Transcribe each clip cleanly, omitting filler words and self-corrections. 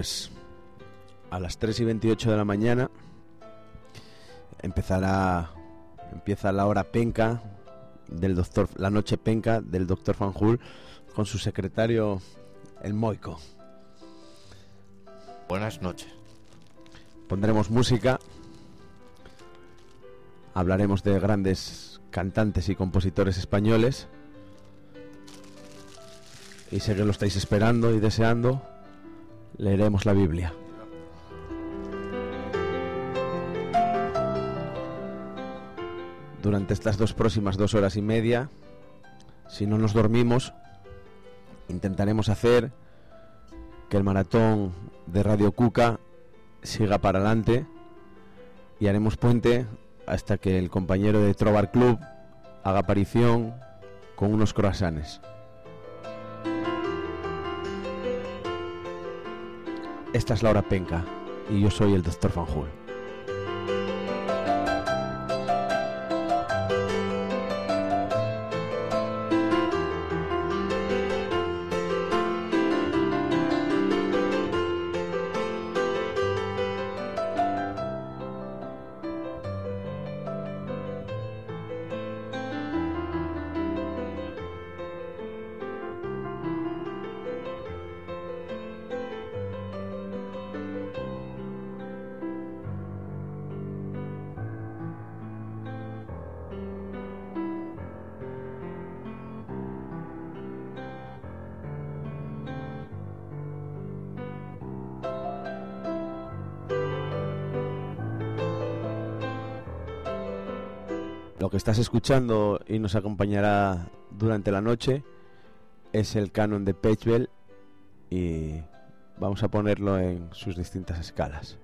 pues a las 3:28 de la mañana empieza la hora penca del doctor, la noche penca del doctor Fanjul con su secretario el Moico. Buenas noches. Pondremos música, hablaremos de grandes cantantes y compositores españoles, y sé que lo estáis esperando y deseando. Leeremos la Biblia. Durante estas próximas 2 horas y media, si no nos dormimos, intentaremos hacer que el maratón de Radio Cuca siga para adelante, y haremos puente hasta que el compañero de Trobar Club haga aparición con unos croissants. Esta es la hora penca y yo soy el doctor Fanjul. Lo que estás escuchando y nos acompañará durante la noche es el canon de Pachelbel, y vamos a ponerlo en sus distintas escalas.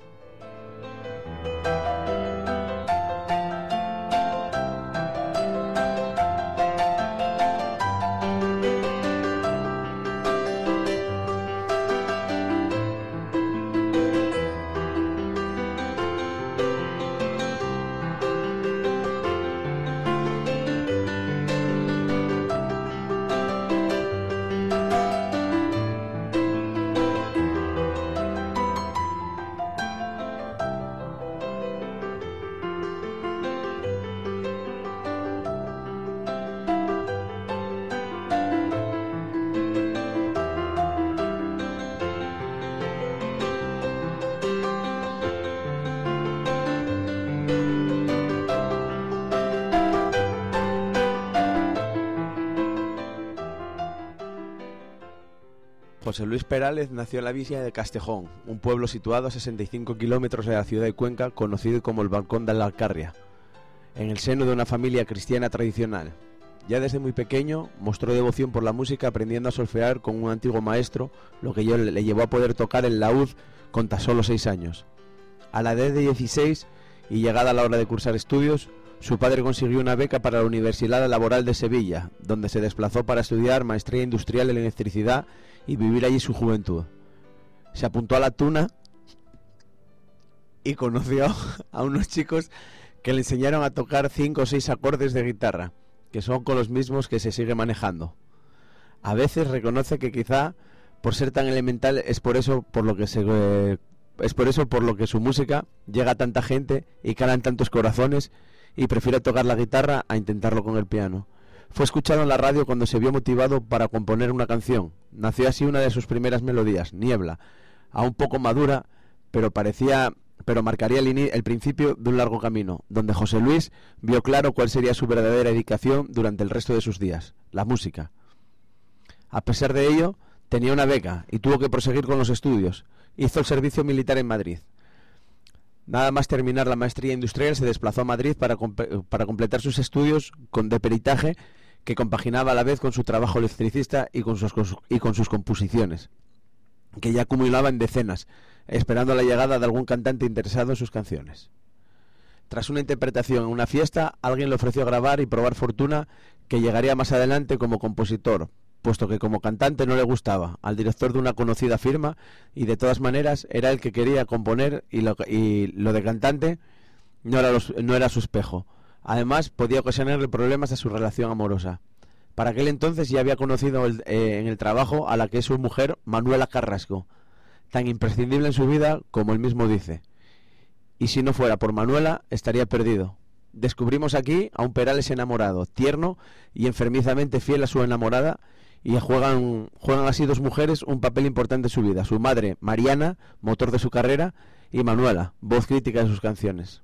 José Luis Perález nació en la villa de Castejón, un pueblo situado a 65 kilómetros de la ciudad de Cuenca, conocido como el Balcón de la Alcarria, en el seno de una familia cristiana tradicional. Ya desde muy pequeño mostró devoción por la música, aprendiendo a solfear con un antiguo maestro, lo que le llevó a poder tocar el laúd con tan solo 6 años. A la edad de 16 y llegada la hora de cursar estudios, su padre consiguió una beca para la Universidad Laboral de Sevilla, donde se desplazó para estudiar maestría industrial en electricidad y vivir allí su juventud. Se apuntó a la Tuna y conoció a unos chicos que le enseñaron a tocar 5 o 6 acordes de guitarra, que son con los mismos que se sigue manejando. A veces reconoce que quizá por ser tan elemental es por eso por lo que su música llega a tanta gente y cala en tantos corazones, y prefiere tocar la guitarra a intentarlo con el piano. Fue escuchado en la radio cuando se vio motivado para componer una canción. Nació así una de sus primeras melodías, Niebla, aún poco madura, pero marcaría el principio de un largo camino, donde José Luis vio claro cuál sería su verdadera dedicación durante el resto de sus días: la música. A pesar de ello, tenía una beca y tuvo que proseguir con los estudios. Hizo el servicio militar en Madrid. Nada más terminar la maestría industrial, se desplazó a Madrid para completar sus estudios de peritaje, que compaginaba a la vez con su trabajo electricista y con sus composiciones, que ya acumulaba en decenas, esperando la llegada de algún cantante interesado en sus canciones. Tras una interpretación en una fiesta, alguien le ofreció grabar y probar fortuna, que llegaría más adelante como compositor, puesto que como cantante no le gustaba al director de una conocida firma, y de todas maneras era el que quería componer, y lo de cantante no era su espejo. Además, podía ocasionarle problemas a su relación amorosa. Para aquel entonces ya había conocido en el trabajo a la que es su mujer, Manuela Carrasco. tan imprescindible en su vida como él mismo dice. Y si no fuera por Manuela, estaría perdido. Descubrimos aquí a un Perales enamorado, tierno y enfermizamente fiel a su enamorada, y juegan así dos mujeres un papel importante en su vida: su madre, Mariana, motor de su carrera, y Manuela, voz crítica de sus canciones.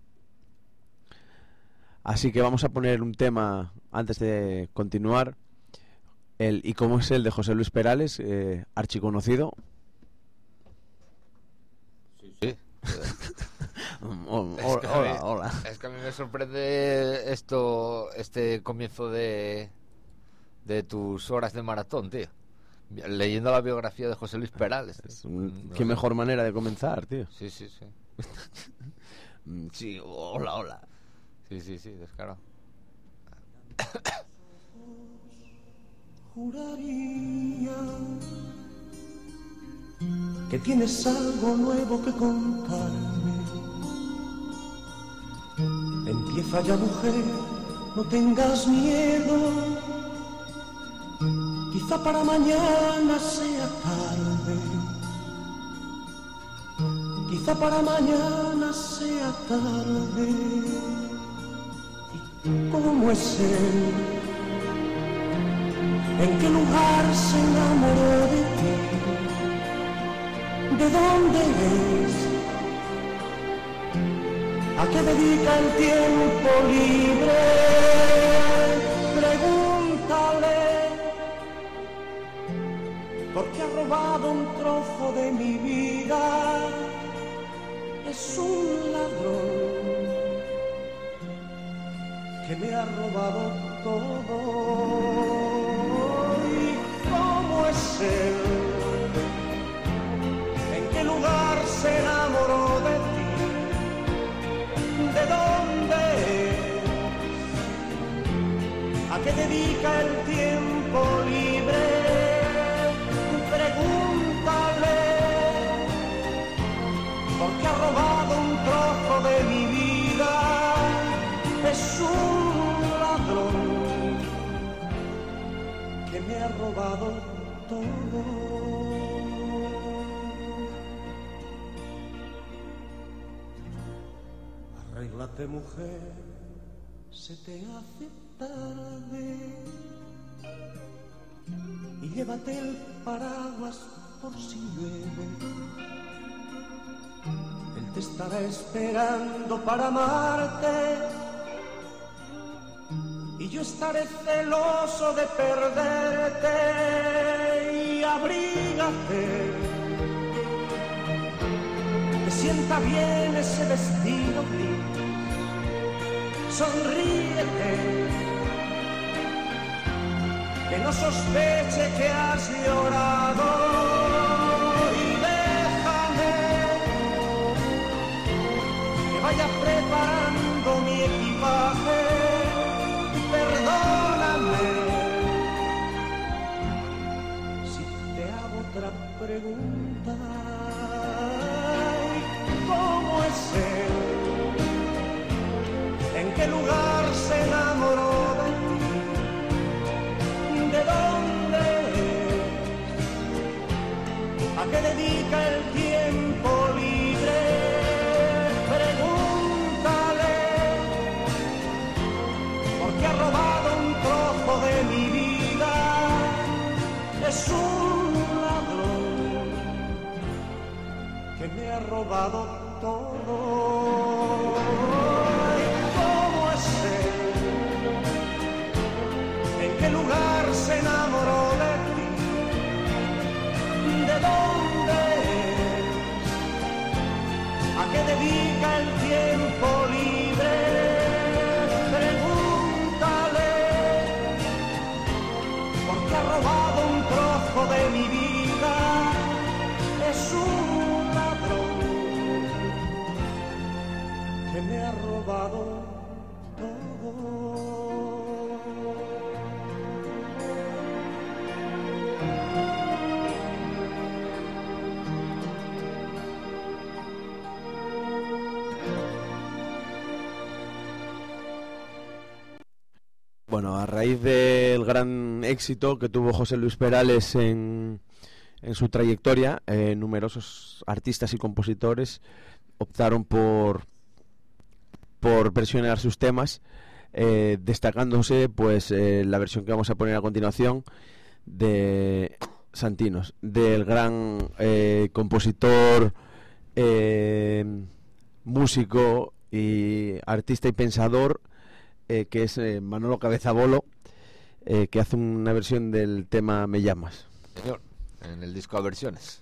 Así que vamos a poner un tema antes de continuar, ¿Y cómo es el de José Luis Perales, archiconocido? Sí. Hola. Es que a mí me sorprende este comienzo de tus horas de maratón, tío. Leyendo la biografía de José Luis Perales. Qué mejor manera de comenzar, tío. Sí. Sí, hola. Sí, descarado. Juraría que tienes algo nuevo que contarme. Empieza ya, mujer, no tengas miedo. Quizá para mañana sea tarde. Quizá para mañana sea tarde. ¿Y cómo es él? ¿En qué lugar se enamoró de ti? ¿De dónde es? ¿A qué dedica el tiempo libre? Pregúntale, porque ha robado un trozo de mi vida. Es un ladrón que me ha robado todo. ¿Cómo es él? ¿En qué lugar se enamoró de ti? ¿De dónde es? ¿A qué dedica el tiempo libre? Pregúntale, porque ha robado un trozo de mi vida. Es un ladrón que me ha robado todo. Arréglate, mujer, se te hace tarde, y llévate el paraguas por si llueve. Él te estará esperando para amarte, y yo estaré celoso de perderte. Y abrígate, te sienta bien ese vestido gris, sonríete, que no sospeche que has llorado. Y déjame que vaya preparando mi equipaje. Perdóname si te hago otra pregunta. ¿Cómo es él? ¿En qué lugar se enamoró de ti? ¿De dónde es? ¿A qué dedica el tiempo libre? Que ha robado un trozo de mi vida. Es un ladrón que me ha robado todo. ¿Cómo es él? ¿En qué lugar se enamoró de ti? ¿De dónde es? ¿A qué dedica el tiempo libre? Ha robado un trozo de mi vida. Es un ladrón que me ha robado todo. Bueno, a raíz del gran éxito que tuvo José Luis Perales en En su trayectoria, numerosos artistas y compositores optaron por versionar sus temas, destacándose pues la versión que vamos a poner a continuación de Santinos, del gran compositor, músico y artista y pensador, que es Manolo Cabezabolo, que hace una versión del tema Me llamas. Señor, en el disco a versiones,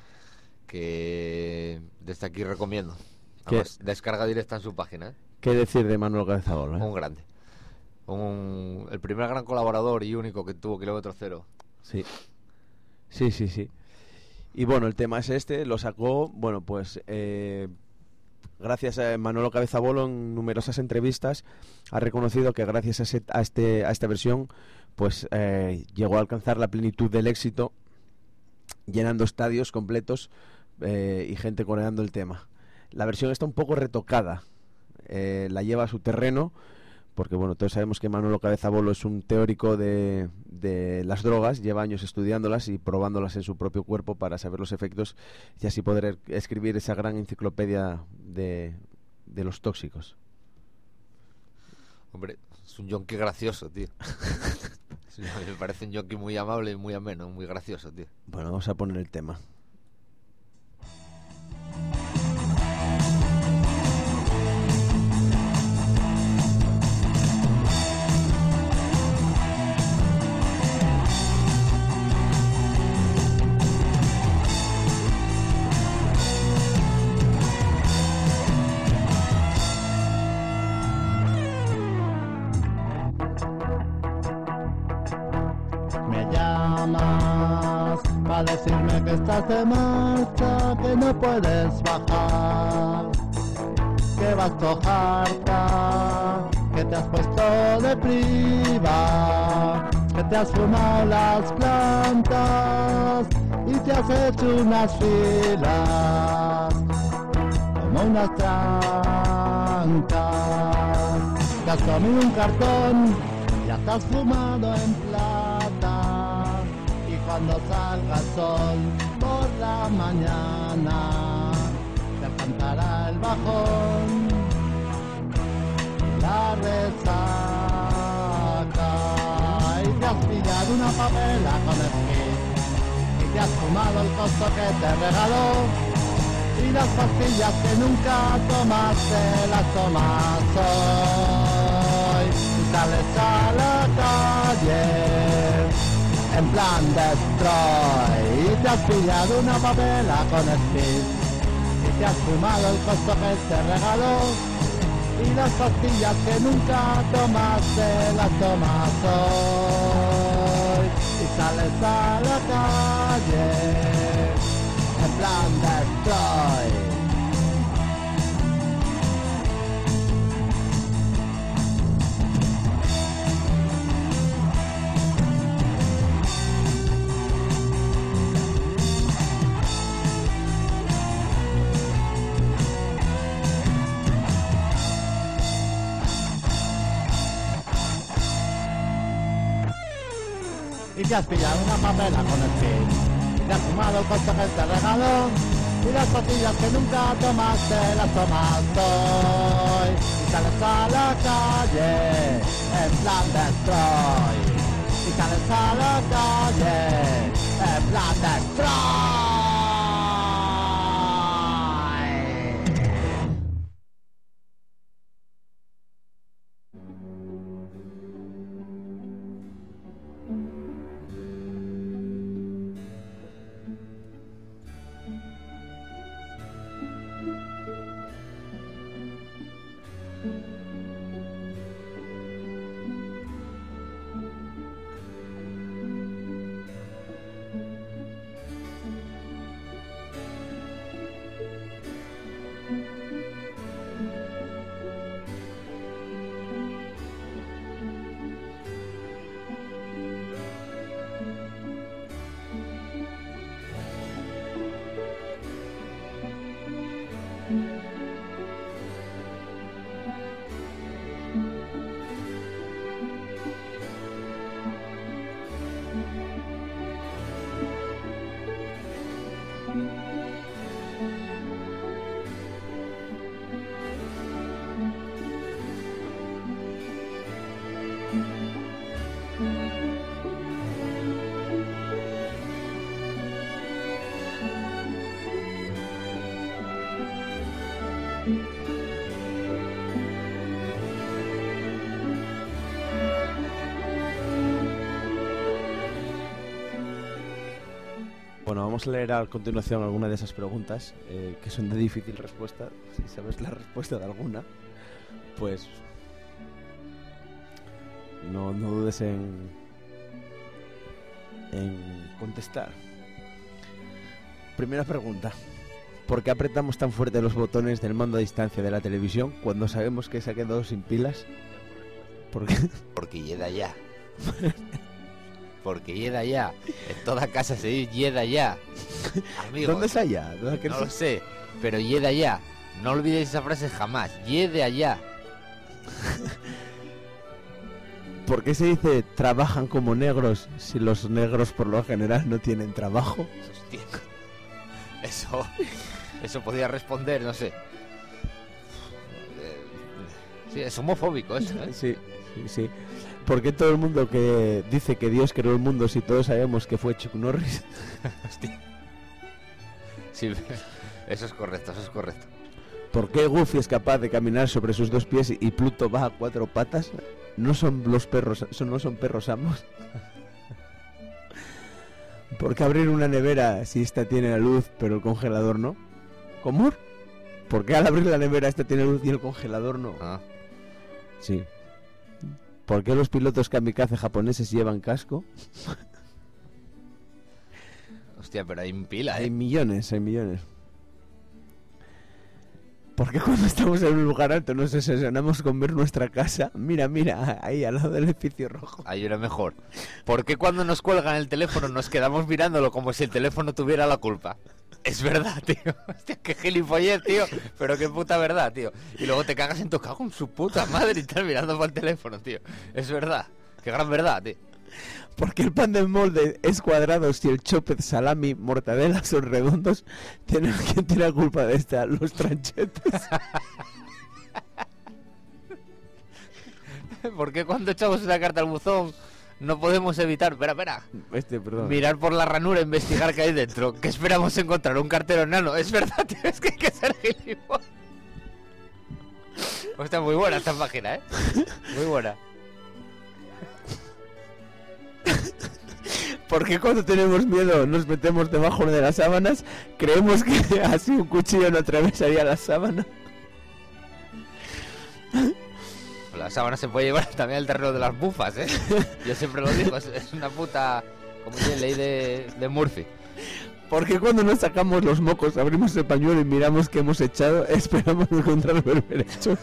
que desde aquí recomiendo. Además, descarga directa en su página. ¿Qué decir de Manolo Cabezabolo? Un grande. El primer gran colaborador y único que tuvo Kilómetro Cero. Sí. Sí. Y bueno, el tema es este, lo sacó, bueno, pues gracias a Manolo Cabezabolo en numerosas entrevistas ha reconocido que gracias a esta versión pues llegó a alcanzar la plenitud del éxito, llenando estadios completos y gente coreando el tema. La versión está un poco retocada, la lleva a su terreno, porque bueno, todos sabemos que Manolo Cabezabolo es un teórico de las drogas, lleva años estudiándolas y probándolas en su propio cuerpo para saber los efectos y así poder escribir esa gran enciclopedia de los tóxicos. Hombre, es un yonki gracioso, tío. Me parece un yonki muy amable y muy ameno, muy gracioso, tío. Bueno, vamos a poner el tema. A decirme que estás de marcha, que no puedes bajar, que vas harta, que te has puesto de priva, que te has fumado las plantas y te has hecho unas filas como unas trancas, te has comido un cartón, ya estás fumado en plata. Cuando salga el sol por la mañana, te cantará el bajón, la resaca, y te has pillado una papela con esquí, y te has fumado el costo que te regaló, y las pastillas que nunca tomaste, las tomas hoy, y sales a la calle en plan destroy, y te has pillado una papela con speed, y te has fumado el costo que te regaló, y las pastillas que nunca tomaste, las tomas hoy, y sales a la calle en plan destroy. Y te has pillado una papela con el pin, y te has fumado el costo que te regaló, y las pastillas que nunca tomaste, las tomas hoy, y sales a la calle en plan destroy, y sales a la calle en plan destroy. Bueno, vamos a leer a continuación alguna de esas preguntas que son de difícil respuesta. Si sabes la respuesta de alguna, pues no dudes en contestar. Primera pregunta: ¿por qué apretamos tan fuerte los botones del mando a distancia de la televisión cuando sabemos que se ha quedado sin pilas? ¿Por qué? Porque llega ya. Porque llega ya. En toda casa se dice llega ya. Amigos, ¿Dónde es allá? ¿Dónde no lo sé, pero llega ya. No olvidéis esa frase jamás. Llega allá. ¿Por qué se dice trabajan como negros si los negros por lo general no tienen trabajo? Hostia. Eso podría responder, no sé. Sí, es homofóbico eso, ¿eh? Sí. ¿Por qué todo el mundo que dice que Dios creó el mundo si todos sabemos que fue Chuck Norris? Hostia. Sí, eso es correcto. ¿Por qué Goofy es capaz de caminar sobre sus dos pies y Pluto va a cuatro patas? No son perros amos. ¿Por qué abrir una nevera si esta tiene la luz pero el congelador no? ¿Cómo? ¿Por qué al abrir la nevera esta tiene luz y el congelador no? Ah. Sí. ¿Por qué los pilotos kamikaze japoneses llevan casco? Hostia, pero hay pila, ¿eh? Hay millones. ¿Por qué cuando estamos en un lugar alto nos obsesionamos con ver nuestra casa? Mira, ahí al lado del edificio rojo. Hay una mejor. ¿Por qué cuando nos cuelgan el teléfono nos quedamos mirándolo como si el teléfono tuviera la culpa? Es verdad, tío. Hostia, qué gilipollez, tío. Pero qué puta verdad, tío. Y luego te cagas en tu cago en su puta madre y estás mirando para el teléfono, tío. Es verdad. Qué gran verdad, tío. ¿Por qué el pan de molde es cuadrado si el chopet, salami, mortadela son redondos? ¿Quién tiene la culpa de esta? Los tranchetes. ¿Por qué cuando echamos una carta al buzón no podemos evitar, espera, mirar por la ranura e investigar qué hay dentro? ¿Qué esperamos encontrar? ¿Un cartero enano? Es verdad, tío, es que hay que ser gilipollas. Hostia, muy buena esta página, ¿eh? Muy buena. ¿Por qué cuando tenemos miedo nos metemos debajo de las sábanas? Creemos que así un cuchillo no atravesaría la sábana. La sábana se puede llevar también al terreno de las bufas, ¿eh? Yo siempre lo digo, es una puta, como dice, ley de Murphy. ¿Por qué cuando nos sacamos los mocos, abrimos el pañuelo y miramos qué hemos echado, esperamos encontrar berberechos?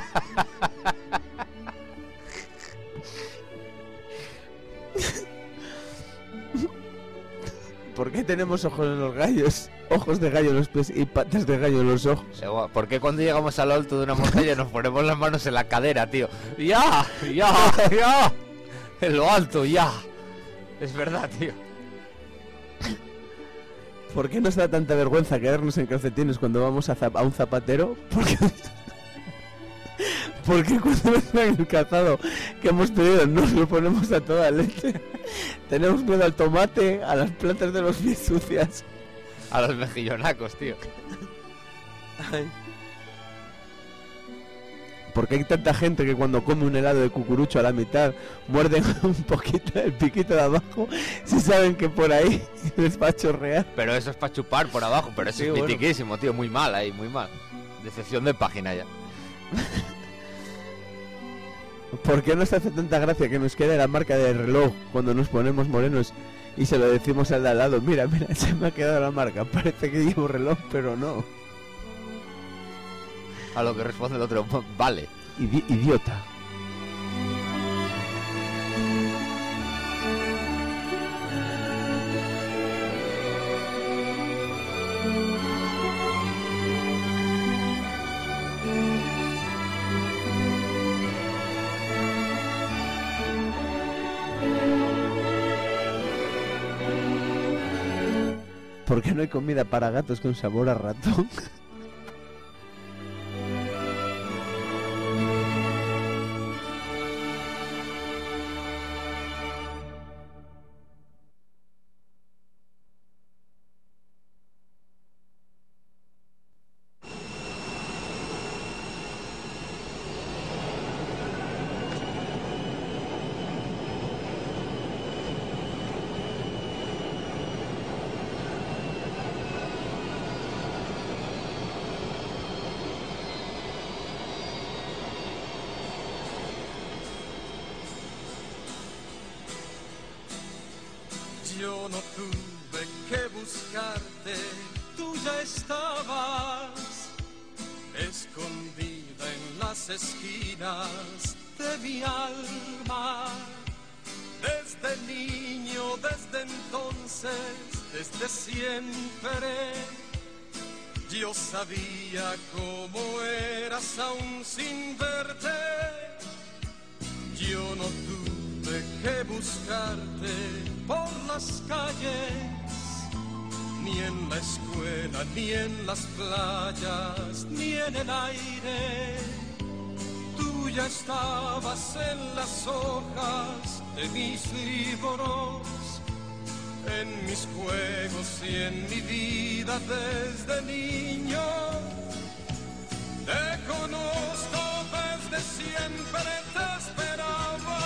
¿Por qué tenemos ojos en los gallos, ojos de gallo en los pies y patas de gallo en los ojos? ¿Por qué cuando llegamos al alto de una montaña nos ponemos las manos en la cadera, tío? ¡Ya! En lo alto, ya. Es verdad, tío. ¿Por qué nos da tanta vergüenza quedarnos en calcetines cuando vamos a un zapatero? Porque cuando nos dan el calzado que hemos pedido nos lo ponemos a toda leche. Tenemos miedo al tomate, a las plantas de los pies sucias. A los mejillonacos, tío. Ay. ¿Por qué hay tanta gente que cuando come un helado de cucurucho a la mitad muerden un poquito el piquito de abajo si saben que por ahí les va a chorrear? Pero eso es para chupar por abajo, pero eso sí, es mitiquísimo, bueno. Tío, muy mal ahí, muy mal. Decepción de página ya. ¿Por qué nos hace tanta gracia que nos quede la marca del reloj cuando nos ponemos morenos y se lo decimos al de al lado? Mira, se me ha quedado la marca, parece que llevo reloj, pero no. A lo que responde el otro, vale. Idiota. ¿Por qué no hay comida para gatos con sabor a ratón? Yo no tuve que buscarte, tú ya estabas escondida en las esquinas de mi alma. Desde niño, desde entonces, desde siempre, yo sabía cómo eras aún sin verte. Yo no tuve que buscarte por las calles, ni en la escuela, ni en las playas, ni en el aire. Tú ya estabas en las hojas de mis libros, en mis juegos y en mi vida desde niño. Te conozco desde siempre, te esperaba,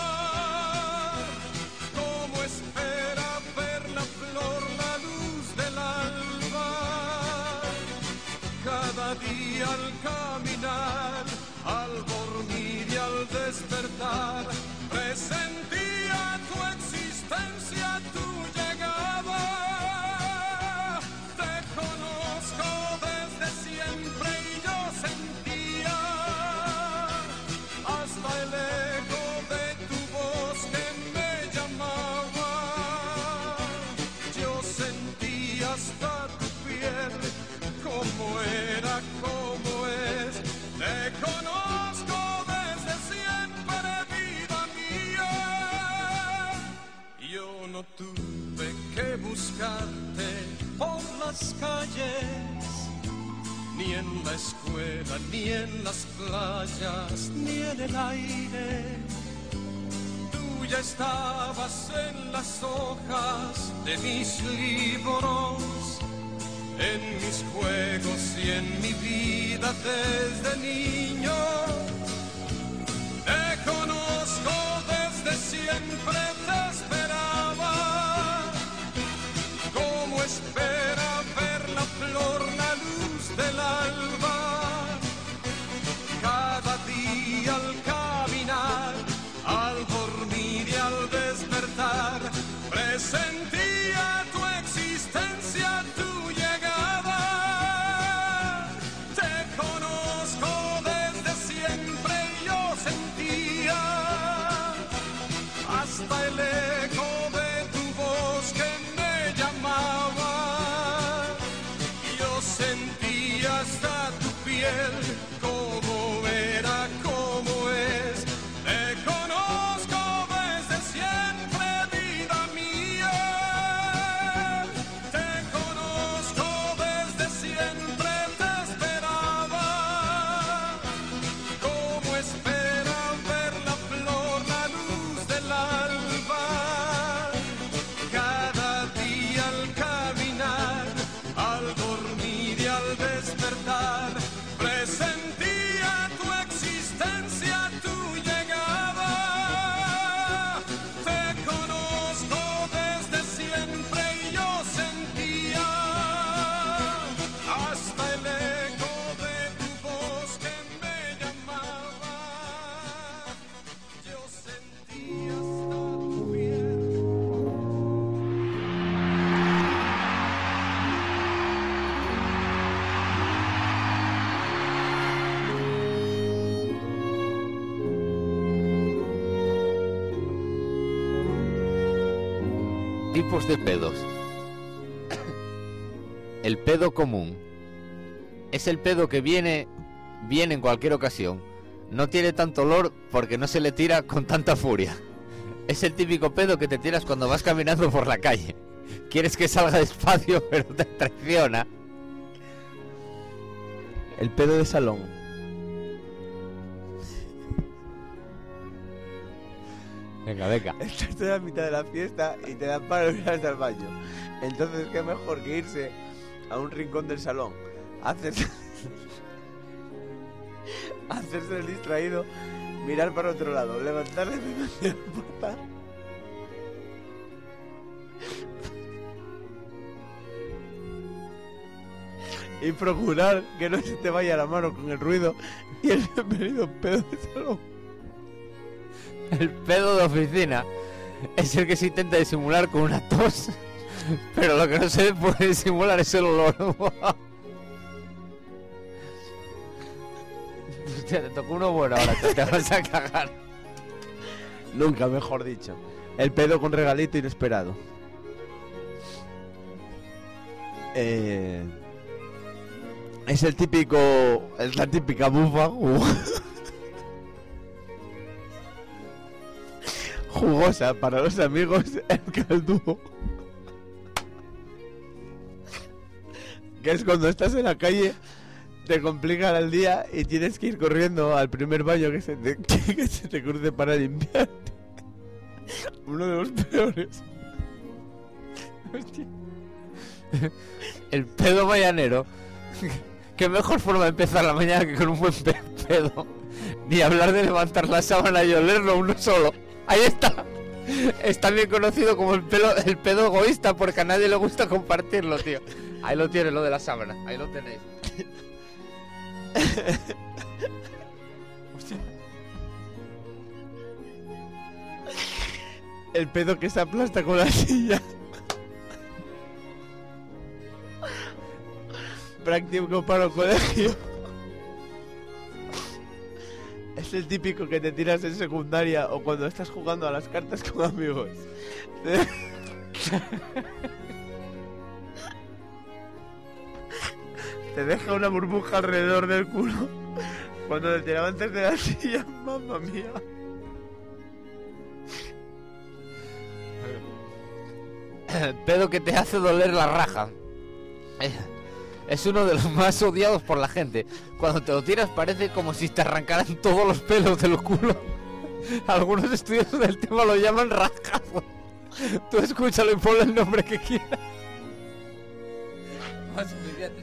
como espera ver la flor, la luz del alba. Cada día al caminar, al dormir y al despertar, presentía tu existencia, tu llegada. Te conozco desde siempre y yo sentía hasta el eco de tu voz que me llamaba. Yo sentía hasta tu piel como era, como es. Te conozco desde siempre, vida mía. Yo no tuve que buscarte por las calles, ni en la escuela, ni en las playas, ni en el aire. Tú ya estabas en las hojas de mis libros, en mis juegos y en mi vida desde niño. Te conozco desde siempre, te esperaba, como espera ver la flor, la luz del alba. Cada día al caminar, al dormir y al despertar, presentía tu existencia, tu llegada. Te conozco desde siempre y yo sentía hasta el eco de tu voz que me llamaba. Yo sentía hasta tu piel como era, como es. Te conozco desde siempre, vida mía. Te conozco desde siempre, te esperaba, como espera ver la flor, la luz del alba. Cada día al caminar, al dormir y al despertar, presentía tu existencia, tu llegada. Te conozco desde siempre y yo sentía hasta el eco de tu voz que me llamaba. Yo sentía hasta tu piel. Tipos de pedos. El pedo común es el pedo que viene en cualquier ocasión. No tiene tanto olor porque no se le tira con tanta furia. Es el típico pedo que te tiras cuando vas caminando por la calle. Quieres que salga despacio, pero te traiciona. El pedo de salón. Venga, venga. Estás en la mitad de la fiesta y te dan para ir hasta el baño. Entonces, qué mejor que irse a un rincón del salón, hacerse el distraído, mirar para otro lado, levantarle de la puerta y procurar que no se te vaya la mano con el ruido y el bienvenido pedo de salón. El pedo de oficina es el que se intenta disimular con una tos Pero lo que no se puede disimular es el olor. Hostia, te tocó uno bueno ahora, te vas a cagar. Nunca, mejor dicho. El pedo con regalito inesperado. Es la típica bufa jugosa para los amigos el calduo. Que es cuando estás en la calle, te complican el día y tienes que ir corriendo al primer baño que se te cruce para limpiarte. Uno de los peores. Hostia. El pedo mañanero. Qué mejor forma de empezar la mañana que con un buen pedo. Ni hablar de levantar la sábana y olerlo uno solo. Ahí está. Es también conocido como el pedo egoísta porque a nadie le gusta compartirlo, tío. Ahí lo tienes, lo de la sábana. Ahí lo tenéis. Hostia. El pedo que se aplasta con la silla. Práctico para el colegio. Es el típico que te tiras en secundaria o cuando estás jugando a las cartas con amigos. Te deja una burbuja alrededor del culo cuando te levantas de la silla. Mamma mía. Pedo que te hace doler la raja. Es uno de los más odiados por la gente. Cuando te lo tiras parece como si te arrancaran todos los pelos del culo. Algunos estudiosos del tema lo llaman rascazo. Tú escúchalo y ponle el nombre que quieras. Suficiente.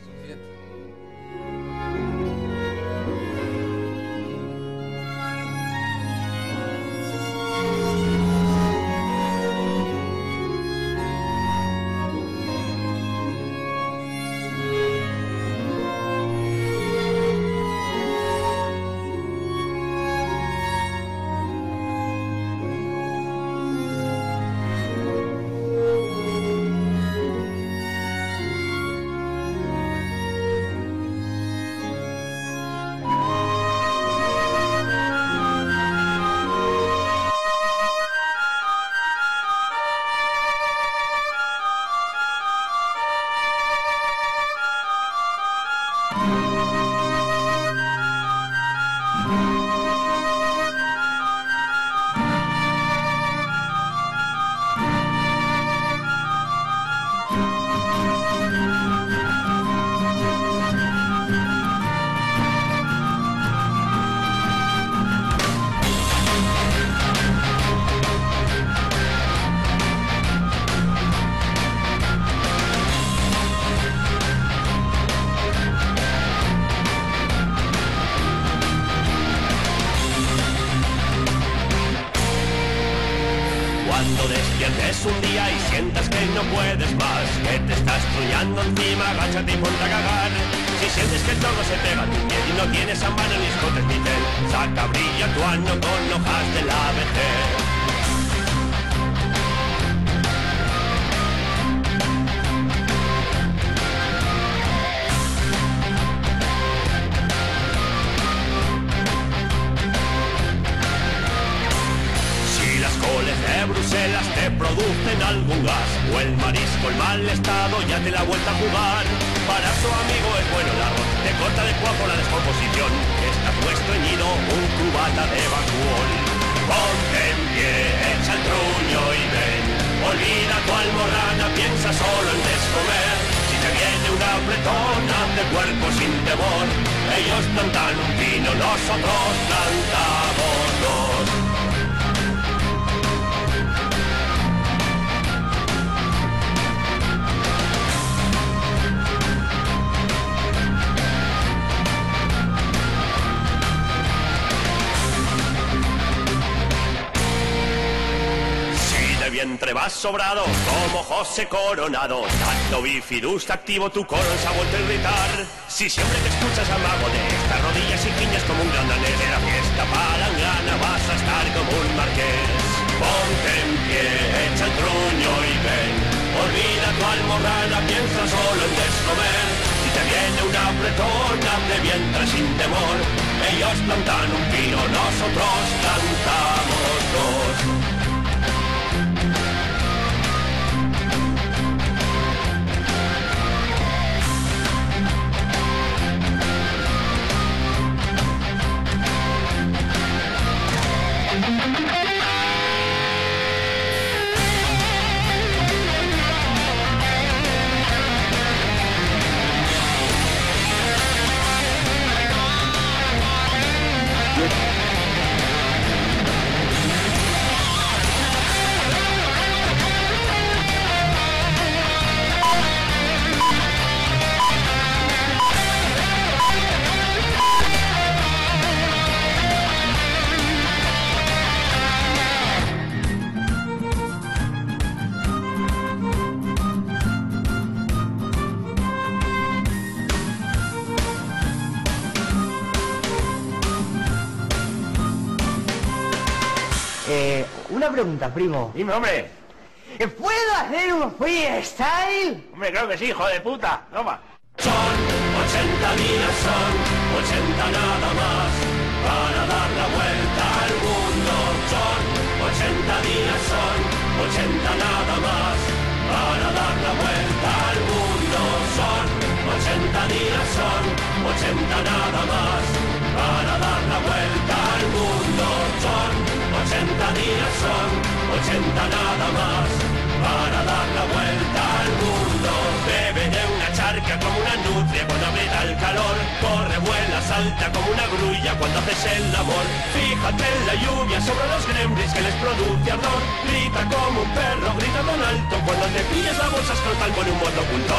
Cuando despiertes un día y sientas que no puedes más, que te estás truñando encima, agáchate y ponte a cagar. Si sientes que el chorro se pega a tu piel y no tienes a mano ni escotes ni tel, saca brilla tu año con hojas de la vejez. De Bruselas te producen algún gas, o el marisco en mal estado ya te la vuelta a jugar. Para su amigo es bueno el arroz, te corta de cuajo la descomposición, está puesto teñido un cubata de bacuol. Ponte en pie, echa el truño y ven, olvida tu almorrana, piensa solo en descomer. Si te viene una apretona de cuerpo sin temor, ellos plantan un pino, nosotros plantamos dos. Vientre vas sobrado como José Coronado, tacto bifidus activo, tu colon se ha vuelto a irritar. Si siempre te escuchas a mago de estas rodillas y piñas como un gran danés de la fiesta palangana, vas a estar como un marqués. Ponte en pie, echa el truño y ven, olvida tu almorrana piensa solo en descomer. Si te viene una bretona de vientre sin temor, ellos plantan un pino, nosotros cantamos dos. Una pregunta, primo. Dime, hombre. ¿Puedo hacer un freestyle? Hombre, claro que sí, hijo de puta. Toma. Son 80 días, son 80 nada más, para dar la vuelta al mundo. Son 80 días, son 80 nada más, para dar la vuelta al mundo. Son 80 días, son 80 nada más, para dar la vuelta al mundo. Son 80 días, son 80 nada más, para dar la vuelta al mundo. Bebe de una charca como una nutria cuando aprieta el calor, corre, vuela, salta como una grulla cuando haces el amor. Fíjate en la lluvia sobre los gremlins que les produce ardor, grita como un perro gritando en alto cuando te pilles la bolsa escrotal con un motocultor.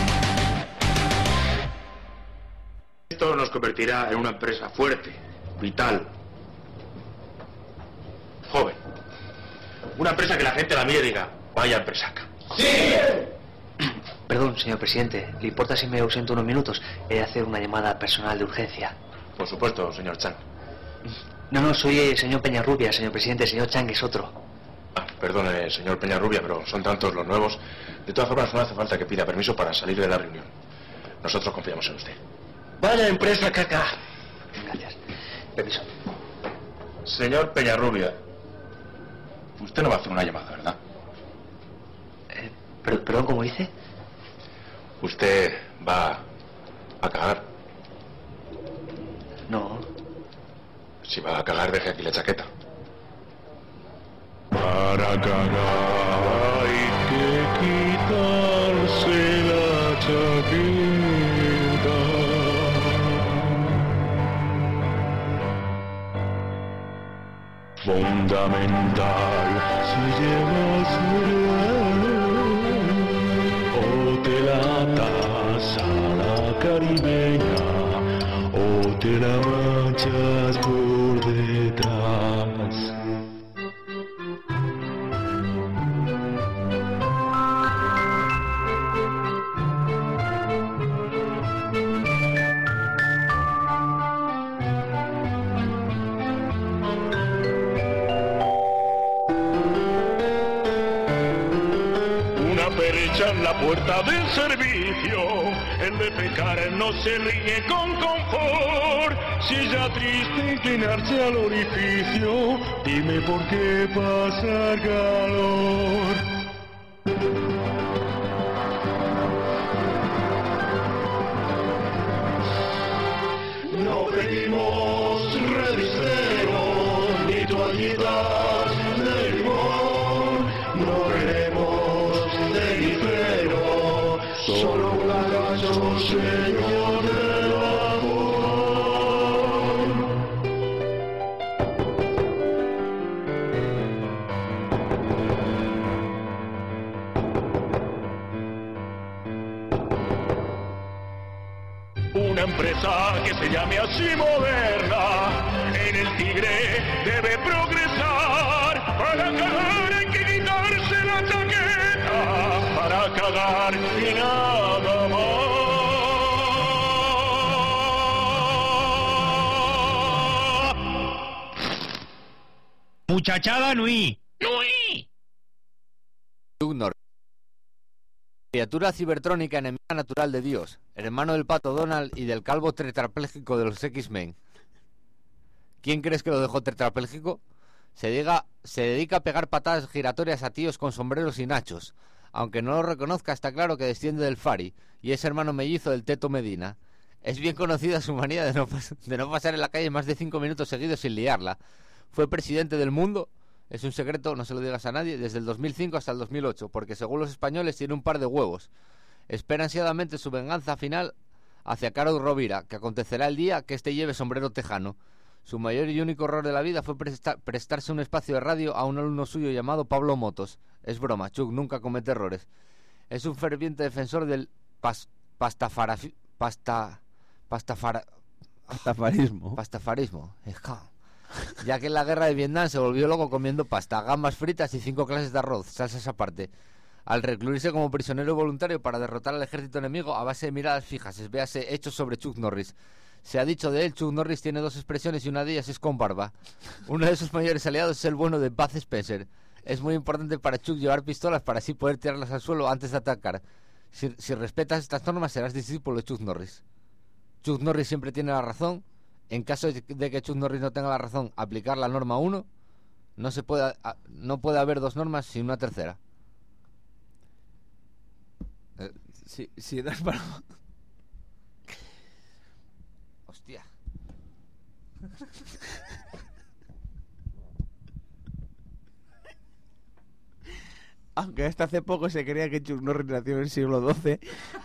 Esto nos convertirá en una empresa fuerte, vital, joven. Una empresa que la gente la mire y diga, vaya empresaca. ¡Sí! Perdón, señor presidente, ¿le importa si me ausento unos minutos? He de hacer una llamada personal de urgencia. Por supuesto, señor Chang. No, soy el señor Peñarrubia, señor presidente. El señor Chang es otro. Perdone, señor Peñarrubia, pero son tantos los nuevos. De todas formas, no hace falta que pida permiso para salir de la reunión. Nosotros confiamos en usted. Vaya empresa caca. Gracias. Permiso. Señor Peñarrubia, usted no va a hacer una llamada, ¿verdad? Perdón, ¿cómo dice? Usted va a cagar. No. Si va a cagar, deje aquí la chaqueta. Para cagar hay que quitarse la chaqueta. Fundamental si llevas o te la atas a la caribeña o te la manchas por detrás. En la puerta del servicio, el de pecar no se ríe con confort. Si ella triste inclinarse al orificio, dime por qué pasa calor. No pedimos revisteros ni toallitas de limón, no queremos cenicero, solo un lagazo, señor del amor. Una empresa que se llame así moderna, en el Tigre debe progresar. Para cagar hay que quitarse la chaqueta, para cagar y nada más. Muchachada Nui. Nui. Criatura cibertrónica enemiga natural de Dios, hermano del pato Donald y del calvo tetrapléjico de los X-Men. ¿Quién crees que lo dejó tetrapléjico? Se dedica a pegar patadas giratorias a tíos con sombreros y nachos. Aunque no lo reconozca, está claro que desciende del Fari y es hermano mellizo del Teto Medina. Es bien conocida su manía de no pasar en la calle más de 5 minutos seguidos sin liarla. Fue presidente del mundo, es un secreto, no se lo digas a nadie, desde el 2005 hasta el 2008, porque según los españoles tiene un par de huevos. Espera ansiadamente su venganza final hacia Carol Rovira, que acontecerá el día que este lleve sombrero tejano. Su mayor y único error de la vida fue prestarse un espacio de radio a un alumno suyo llamado Pablo Motos. Es broma, Chuck nunca comete errores. Es un ferviente defensor del pastafarismo. Ya que en la guerra de Vietnam se volvió loco comiendo pasta, gambas fritas y 5 clases de arroz, salsas aparte. Al recluirse como prisionero voluntario para derrotar al ejército enemigo a base de miradas fijas, véase Hechos sobre Chuck Norris. Se ha dicho de él, Chuck Norris tiene 2 expresiones y una de ellas es con barba. Uno de sus mayores aliados es el bueno de Bud Spencer. Es muy importante para Chuck llevar pistolas para así poder tirarlas al suelo antes de atacar. Si respetas estas normas serás discípulo de Chuck Norris. Chuck Norris siempre tiene la razón. En caso de que Chuck Norris no tenga la razón, aplicar la norma 1. No puede haber 2 normas sin una tercera. Si das para... Hostia. Aunque hasta hace poco se creía que Chuck Norris nació en el siglo XII,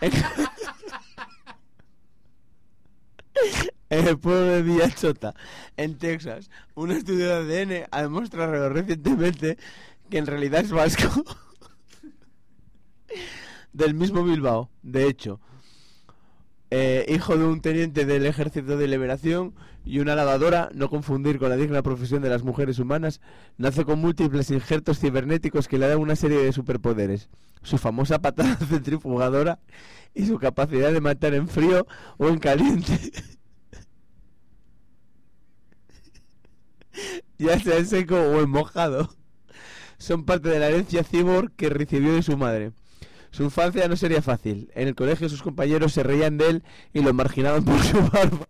en el pueblo de Villachota, en Texas, un estudio de ADN ha demostrado recientemente que en realidad es vasco, del mismo Bilbao. De hecho, hijo de un teniente del Ejército de Liberación y una lavadora, no confundir con la digna profesión de las mujeres humanas, nace con múltiples injertos cibernéticos que le dan una serie de superpoderes. Su famosa patada centrifugadora y su capacidad de matar en frío o en caliente, ya sea en seco o en mojado, son parte de la herencia cyborg que recibió de su madre. Su infancia no sería fácil. En el colegio sus compañeros se reían de él y lo marginaban por su barba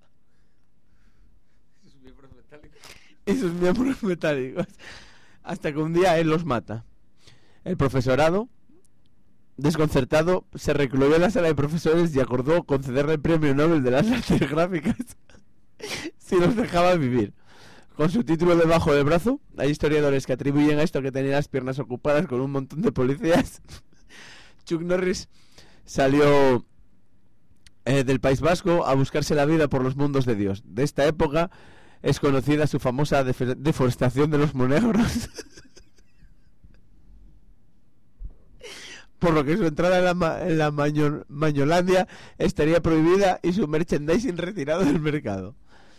y sus miembros metálicos, hasta que un día él los mata. El profesorado, desconcertado, se recluyó en la sala de profesores y acordó concederle el premio Nobel de las artes gráficas si los dejaba vivir. Con su título debajo del brazo, hay historiadores que atribuyen a esto que tenía las piernas ocupadas con un montón de policías. Chuck Norris salió del País Vasco a buscarse la vida por los mundos de Dios. De esta época es conocida su famosa deforestación de los monegros, por lo que su entrada en la Mañolandia estaría prohibida y su merchandising retirado del mercado.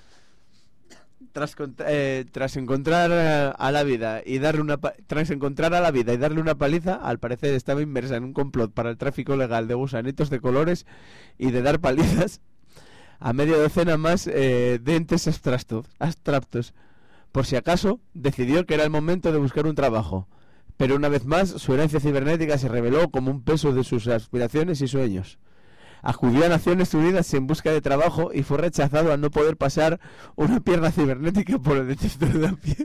Tras encontrar a la vida y darle una paliza, al parecer estaba inmersa en un complot para el tráfico legal de gusanitos de colores y de dar palizas a media docena más de entes abstractos. Por si acaso, decidió que era el momento de buscar un trabajo, pero una vez más su herencia cibernética se reveló como un peso de sus aspiraciones y sueños. Acudió a Naciones Unidas en busca de trabajo y fue rechazado al no poder pasar una pierna cibernética por el detector de la piel.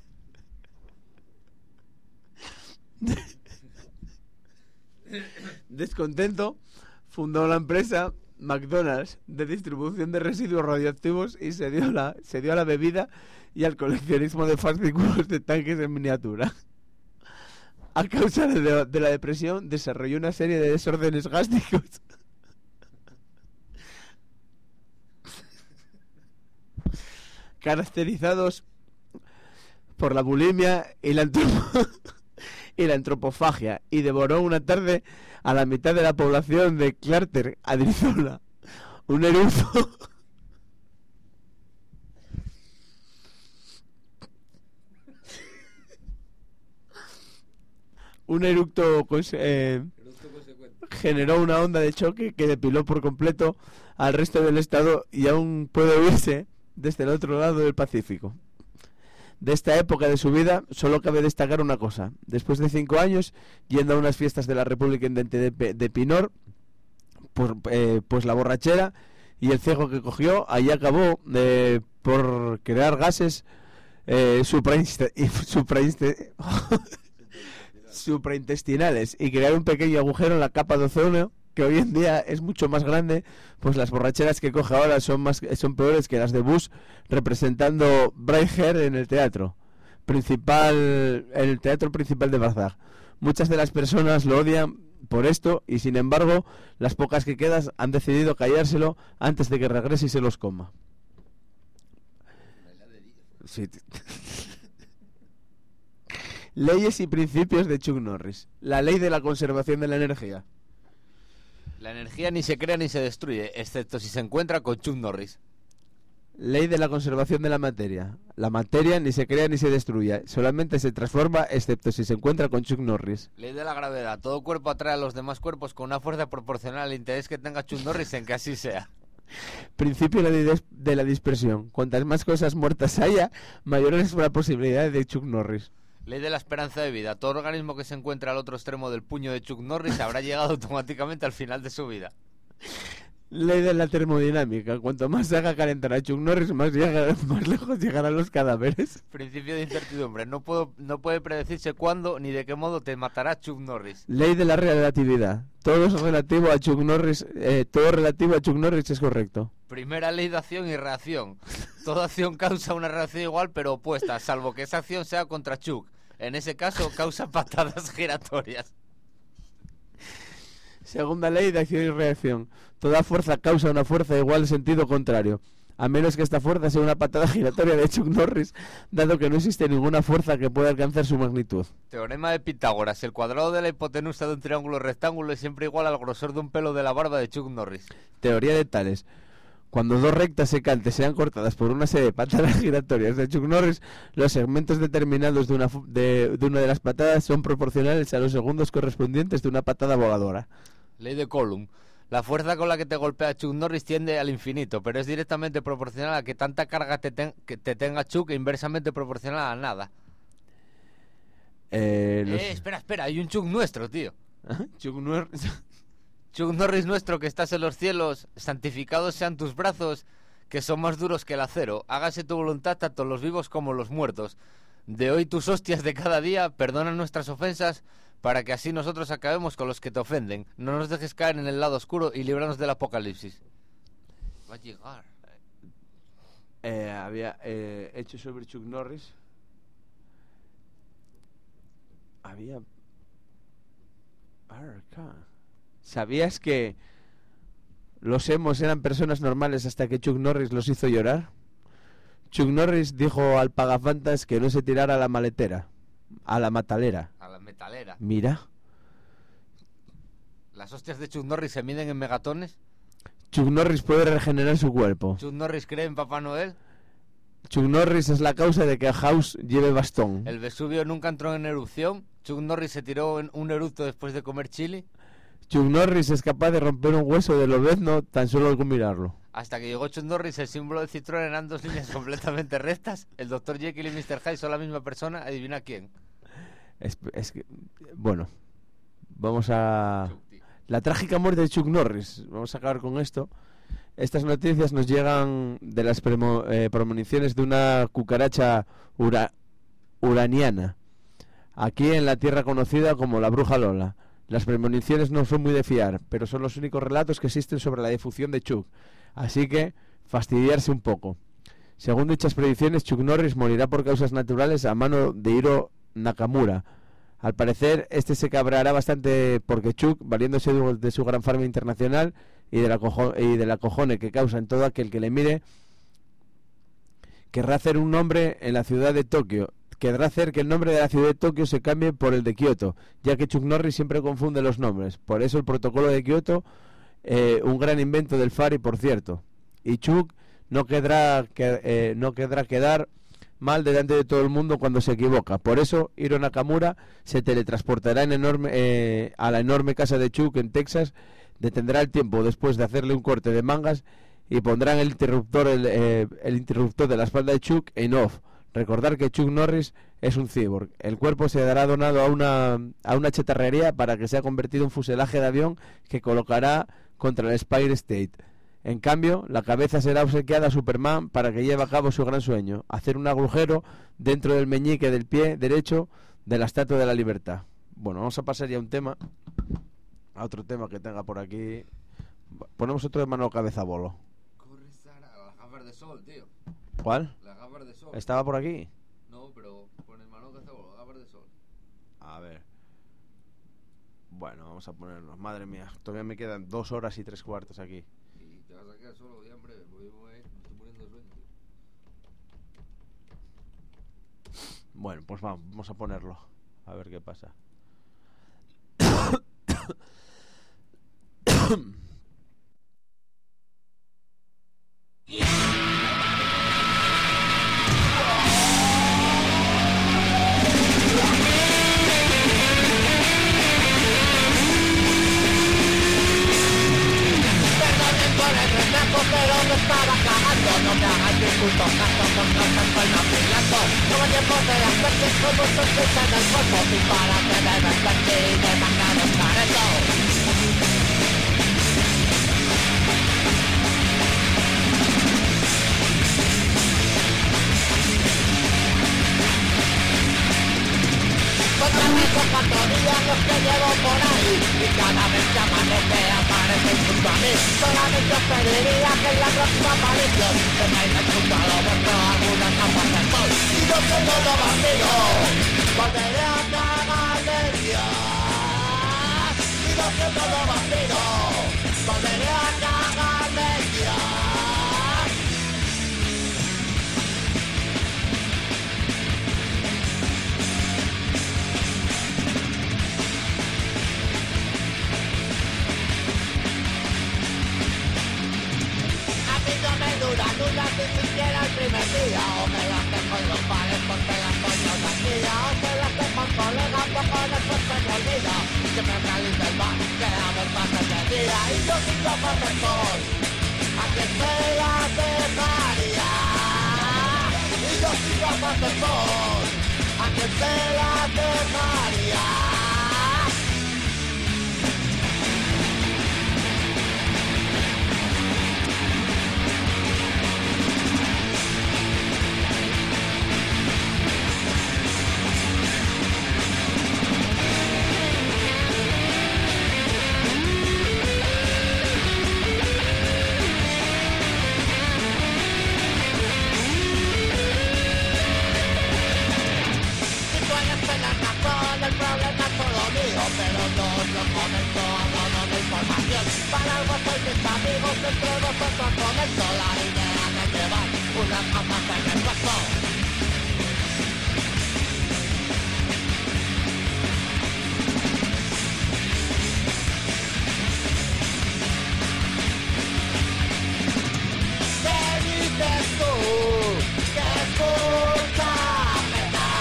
Descontento, fundó la empresa McDonald's de distribución de residuos radioactivos y se dio a la bebida y al coleccionismo de fascículos de tanques en miniatura. A causa de la depresión, desarrolló una serie de desórdenes gástricos caracterizados por la bulimia y la antropofagia, y devoró una tarde a la mitad de la población de Clarter, Arizona. Un eructo generó una onda de choque que depiló por completo al resto del estado y aún puede oírse desde el otro lado del Pacífico. De esta época de su vida solo cabe destacar una cosa. Después de 5 años, yendo a unas fiestas de la República Independiente de Pinor, pues la borrachera y el ciego que cogió, ahí acabó por crear gases supraintestinales y crear un pequeño agujero en la capa de ozono, que hoy en día es mucho más grande. Pues las borracheras que coge ahora son peores que las de Bush, representando Braveheart en el teatro principal de Bagdad. Muchas de las personas lo odian por esto y sin embargo las pocas que quedan han decidido callárselo antes de que regrese y se los coma. Sí. Leyes y principios de Chuck Norris. La ley de la conservación de la energía. La energía ni se crea ni se destruye, excepto si se encuentra con Chuck Norris. Ley de la conservación de la materia. La materia ni se crea ni se destruye, solamente se transforma, excepto si se encuentra con Chuck Norris. Ley de la gravedad. Todo cuerpo atrae a los demás cuerpos con una fuerza proporcional al interés que tenga Chuck Norris en que así sea. Principio de la dispersión. Cuantas más cosas muertas haya, mayor es la posibilidad de Chuck Norris. Ley de la esperanza de vida. Todo organismo que se encuentra al otro extremo del puño de Chuck Norris habrá llegado automáticamente al final de su vida. Ley de la termodinámica. Cuanto más se haga calentar a Chuck Norris, más lejos llegarán los cadáveres. Principio de incertidumbre. No puede predecirse cuándo ni de qué modo te matará Chuck Norris. Ley de la relatividad. Todo relativo a Chuck Norris es correcto. Primera ley de acción y reacción. Toda acción causa una reacción igual pero opuesta, salvo que esa acción sea contra Chuck. En ese caso causa patadas giratorias. Segunda ley de acción y reacción. Toda fuerza causa una fuerza igual en sentido contrario, a menos que esta fuerza sea una patada giratoria de Chuck Norris, dado que no existe ninguna fuerza que pueda alcanzar su magnitud. Teorema de Pitágoras. El cuadrado de la hipotenusa de un triángulo rectángulo es siempre igual al grosor de un pelo de la barba de Chuck Norris. Teoría de Tales. Cuando dos rectas secantes sean cortadas por una serie de patadas giratorias de Chuck Norris, los segmentos determinados de una de las patadas son proporcionales a los segundos correspondientes de una patada voladora. Ley de Coulomb. La fuerza con la que te golpea Chuck Norris tiende al infinito, pero es directamente proporcional a que tanta carga que te tenga Chuck e inversamente proporcional a nada. Espera, hay un Chuck nuestro, tío. Chuck Norris. Chuck Norris nuestro que estás en los cielos, santificados sean tus brazos, que son más duros que el acero. Hágase tu voluntad tanto los vivos como los muertos. De hoy tus hostias de cada día, perdona nuestras ofensas, para que así nosotros acabemos con los que te ofenden. No nos dejes caer en el lado oscuro y líbranos del apocalipsis. Va a llegar. Había hecho sobre Chuck Norris. Había... ¿Sabías que los emos eran personas normales hasta que Chuck Norris los hizo llorar? Chuck Norris dijo al pagafantas que no se tirara a la maletera, a la matalera. A la metalera. Mira. ¿Las hostias de Chuck Norris se miden en megatones? Chuck Norris puede regenerar su cuerpo. ¿Chuck Norris cree en Papá Noel? Chuck Norris es la causa de que House lleve bastón. ¿El Vesubio nunca entró en erupción? ¿Chuck Norris se tiró en un eructo después de comer chili? Chuck Norris es capaz de romper un hueso del lobezno tan solo con mirarlo. Hasta que llegó Chuck Norris, el símbolo de Citroën eran dos líneas completamente rectas. El Dr. Jekyll y Mr. Hyde son la misma persona. Adivina quién. Es que... Bueno. Vamos a... La trágica muerte de Chuck Norris. Vamos a acabar con esto. Estas noticias nos llegan de las premoniciones de una cucaracha uraniana, aquí en la tierra conocida como la Bruja Lola. Las premoniciones no son muy de fiar, pero son los únicos relatos que existen sobre la difusión de Chuck, así que fastidiarse un poco. Según dichas predicciones, Chuck Norris morirá por causas naturales a mano de Hiro Nakamura. Al parecer, este se cabreará bastante porque Chuck, valiéndose de su gran fama internacional y de la cojone que causa en todo aquel que le mire, querrá hacer un nombre en la ciudad de Tokio. Querrá hacer que el nombre de la ciudad de Tokio se cambie por el de Kioto, ya que Chuck Norris siempre confunde los nombres. Por eso el protocolo de Kioto, un gran invento del Fari, por cierto. Y Chuck no querrá quedar mal delante de todo el mundo cuando se equivoca. Por eso Hiro Nakamura se teletransportará a la enorme casa de Chuck en Texas, detendrá el tiempo después de hacerle un corte de mangas y pondrán el interruptor de la espalda de Chuck en off, Recordar que Chuck Norris es un cyborg. El cuerpo se dará donado a una chatarrería para que sea convertido en fuselaje de avión que colocará contra el Empire State. En cambio, la cabeza será obsequiada a Superman para que lleve a cabo su gran sueño, hacer un agujero dentro del meñique del pie derecho de la Estatua de la Libertad. Bueno, vamos a pasar ya a otro tema que tenga por aquí. Ponemos otro de Manolo Cabeza Bolo. Corre, Sara, las gafas de sol, tío. ¿Cuál? Las gafas de sol. ¿Estaba por aquí? No, pero pon el Manolo Cabeza Bolo, gafas de sol. A ver. Bueno, vamos a ponernos. Madre mía, todavía me quedan 2 horas y 3/4 aquí. Y te vas a quedar solo, ya, hombre. Me estoy muriendo de sueño, tío. Bueno, pues vamos a ponerlo. A ver qué pasa. Pero me estaba cagando, no me hagas disculpas, caso por caso estoy vacilando. Como tiempo de las noches con muchos pies en el cuerpo, sin para que me desperté y de mangados caretos. Son 4 días los que llevo por ahí y cada vez que amanece aparecen junto a mí. Solamente os pediría que en la próxima aparición tengáis escuchado vuestro algunas capas de sol. Y yo que todo vacío volveré a cagar de Dios. Y yo que todo vacío volveré a cagar de Dios. Dudas ni siquiera el primer día. O me las dejo en los bares porque las coño de aquí. O se las dejo al colega poco después se me olvida. Siempre salís del bar que a ver pasa ese día. Y yo sin gafas de sol a quien se las dejaría. Y yo sin gafas de sol a quien se las dejaría. El problema es todo mío, pero no os lo comento a modo de información. Para algo sois mis amigos, entre vosotros comento la idea de llevar unas gafas en el cuerpo. ¿Qué dices tú? ¿Qué escúchame?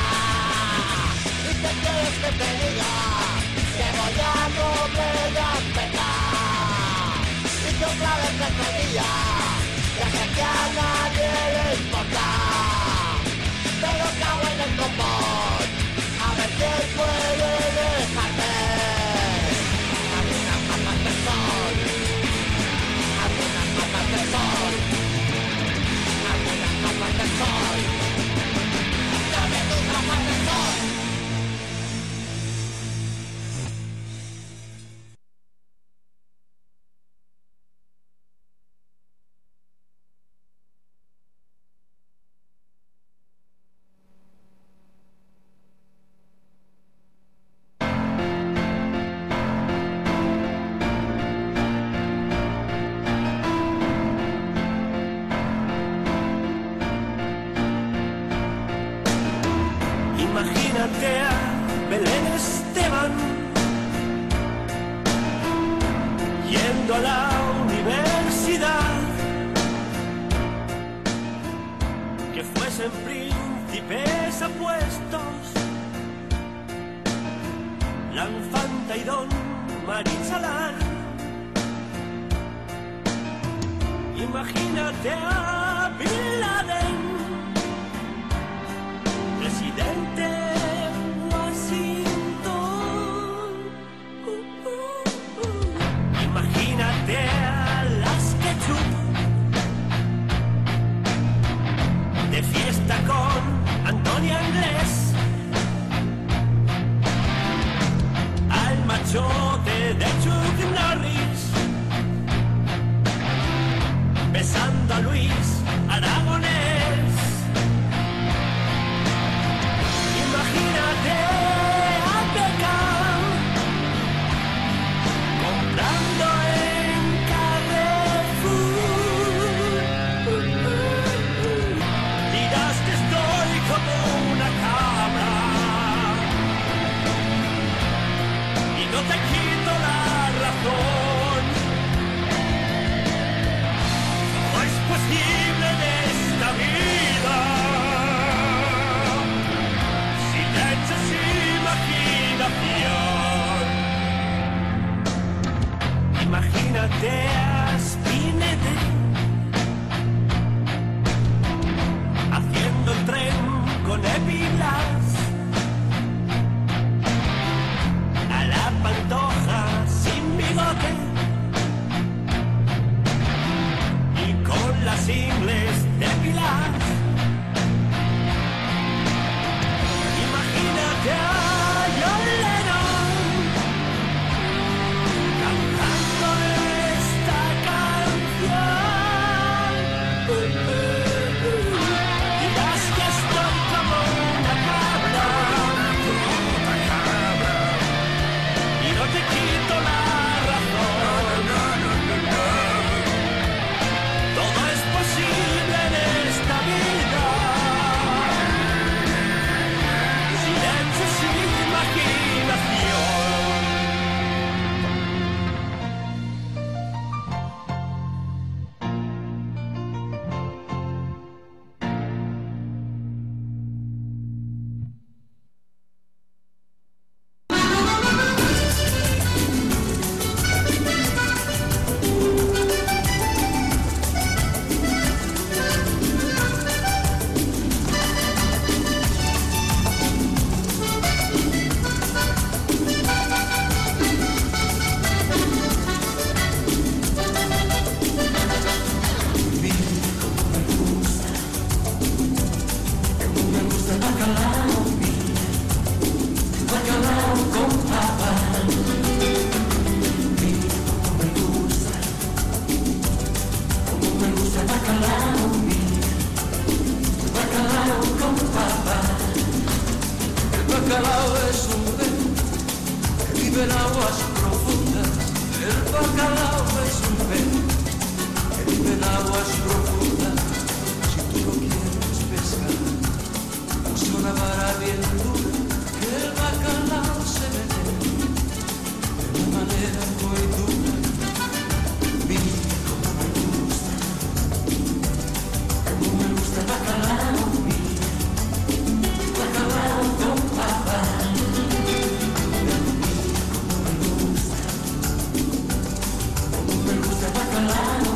¿Qué quieres que te diga? Que voy a volver a empezar. Y que otra vez este día ya sé que a nadie le importa. Pero cago en el copón, a ver quién puede dejarme. Algunas capas de sol, algunas capas de sol, algunas capas de sol. Dame tus capas de sol. Imagínate a Belén Esteban yendo a la universidad, que fuesen príncipes apuestos, la infanta y don Marichalar. Imagínate a Bin Laden bacalao es un pez que vive en aguas profundas. El bacalao es un pez que vive en aguas profundas. Si tú lo quieres pescar, usa una vara bien dura, que el bacalao se mete de una manera muy dura. Mira cómo me gusta el bacalao, bacalao con papa. Cómo me gusta el bacalao,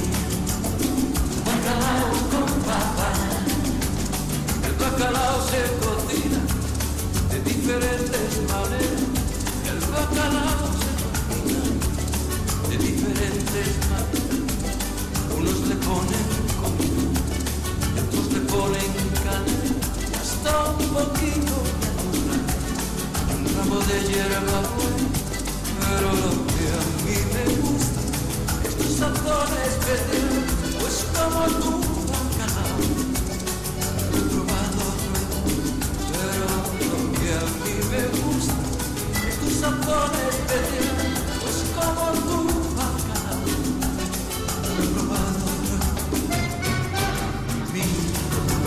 bacalao con papa. El bacalao se cocina de diferentes maneras. El bacalao se cocina de diferentes maneras. Unos le ponen comino, otros le ponen canela, y hasta un poquito de azúcar, un ramo de hierba buena. Pero lo que a mí me gusta es tu sazón especial, pues como tu bacalao lo he probado todo. Pero lo que a mí me gusta es tu sazón especial, pues como tu bacalao lo he probado todo. Mira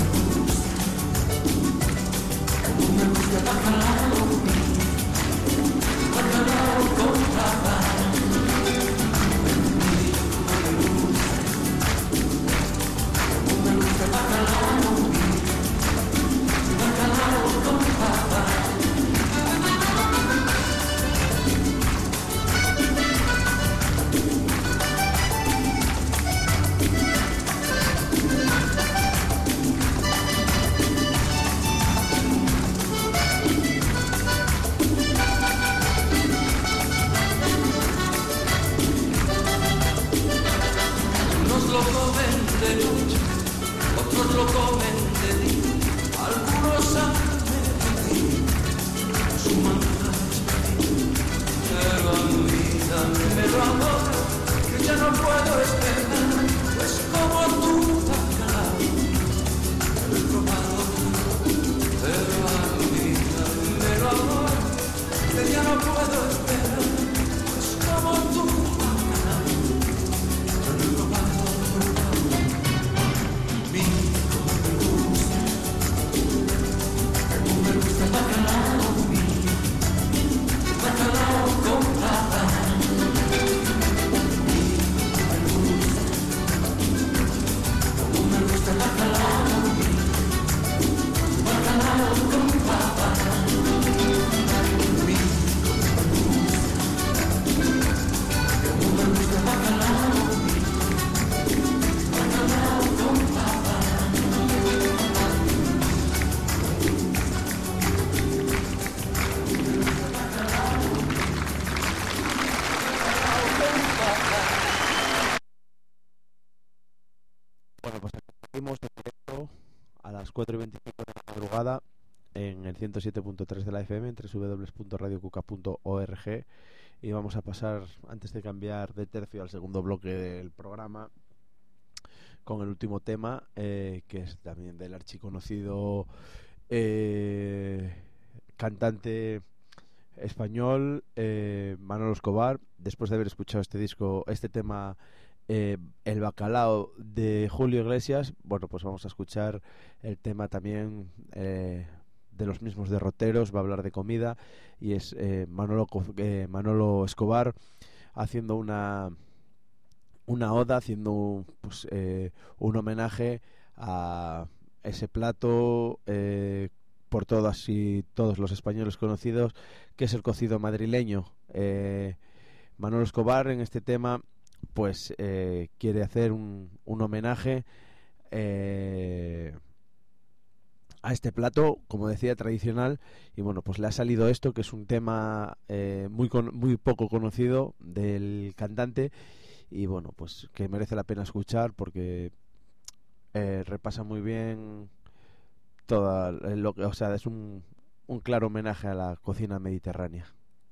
cómo me gusta el bacalao, bacalao con papa. Cómo me gusta el bacalao, bacalao con papa. Unos lo comen de noche, otros lo comen de día, algunos a mediodía, su manjar especial. Pero a mí dámelo ahora, que ya no puedo esperar, pues como tu bacalao lo he probado todo. Pero a mí dámelo ahora, que ya no puedo esperar, pues como tu bacalao lo he probado todo. Mira cómo me gusta el bacalao, bacalao con papa. Cómo me gusta el bacalao, bacalao con papa. Mira cómo me gusta el bacalao, bacalao con papa. Bueno, pues seguimos en directo a las 4:25 de la madrugada en el 107.3 de la FM, en www.radiocuca.org, y vamos a pasar, antes de cambiar de tercio, al segundo bloque del programa con el último tema, que es también del archiconocido cantante español Manolo Escobar. Después de haber escuchado este tema, El Bacalao, de Julio Iglesias, bueno, pues vamos a escuchar el tema también de los mismos derroteros. Va a hablar de comida, y es Manolo Escobar haciendo una oda, haciendo pues un homenaje a ese plato por todas y todos los españoles conocidos, que es el cocido madrileño. Manolo Escobar en este tema pues quiere hacer un homenaje a este plato, como decía, tradicional, y bueno, pues le ha salido esto, que es un tema muy poco conocido del cantante, y bueno, pues que merece la pena escuchar, porque repasa muy bien toda lo que, o sea, es un claro homenaje a la cocina mediterránea.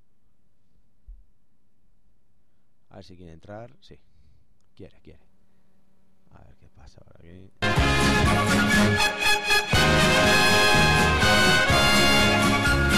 A ver si quiere entrar. Sí, quiere. A ver qué pasa ahora aquí.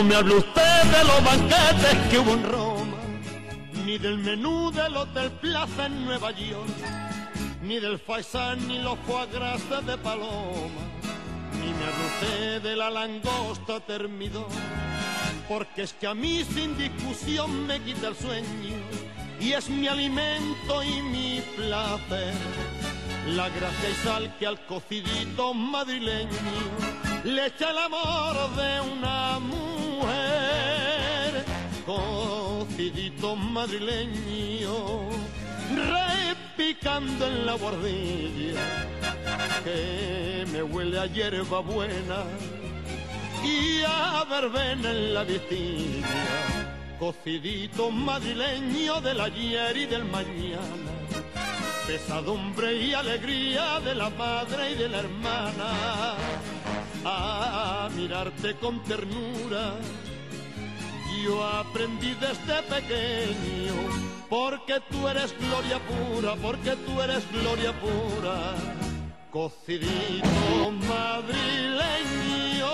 me hable usted de los banquetes que hubo en Roma, ni del menú del Hotel Plaza en Nueva York, ni del faisán ni los foie gras de Paloma, ni me hable usted de la langosta termidor, porque es que a mí sin discusión me quita el sueño y es mi alimento y mi placer. La gracia y sal que al cocidito madrileño le echa el amor de una mujer. Cocidito madrileño repicando en la bordilla que me huele a hierba buena y a verbena en la vistilla. Cocidito madrileño del ayer y del mañana, pesadumbre y alegría de la madre y de la hermana. A mirarte con ternura yo aprendí desde pequeño, porque tú eres gloria pura, porque tú eres gloria pura. Cocidito madrileño.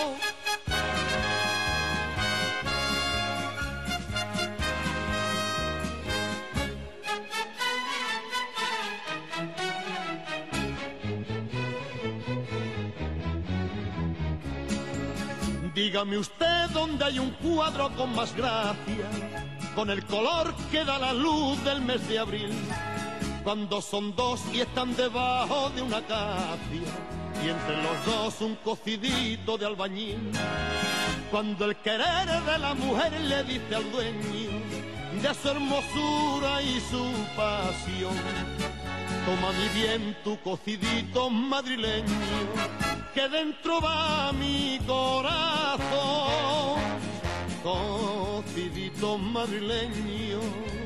Dígame usted dónde hay un cuadro con más gracia, con el color que da la luz del mes de abril, cuando son dos y están debajo de una acacia, y entre los dos un cocidito de albañil, cuando el querer de la mujer le dice al dueño de su hermosura y su pasión: toma mi bien tu cocidito madrileño, que dentro va mi corazón. Cocidito madrileño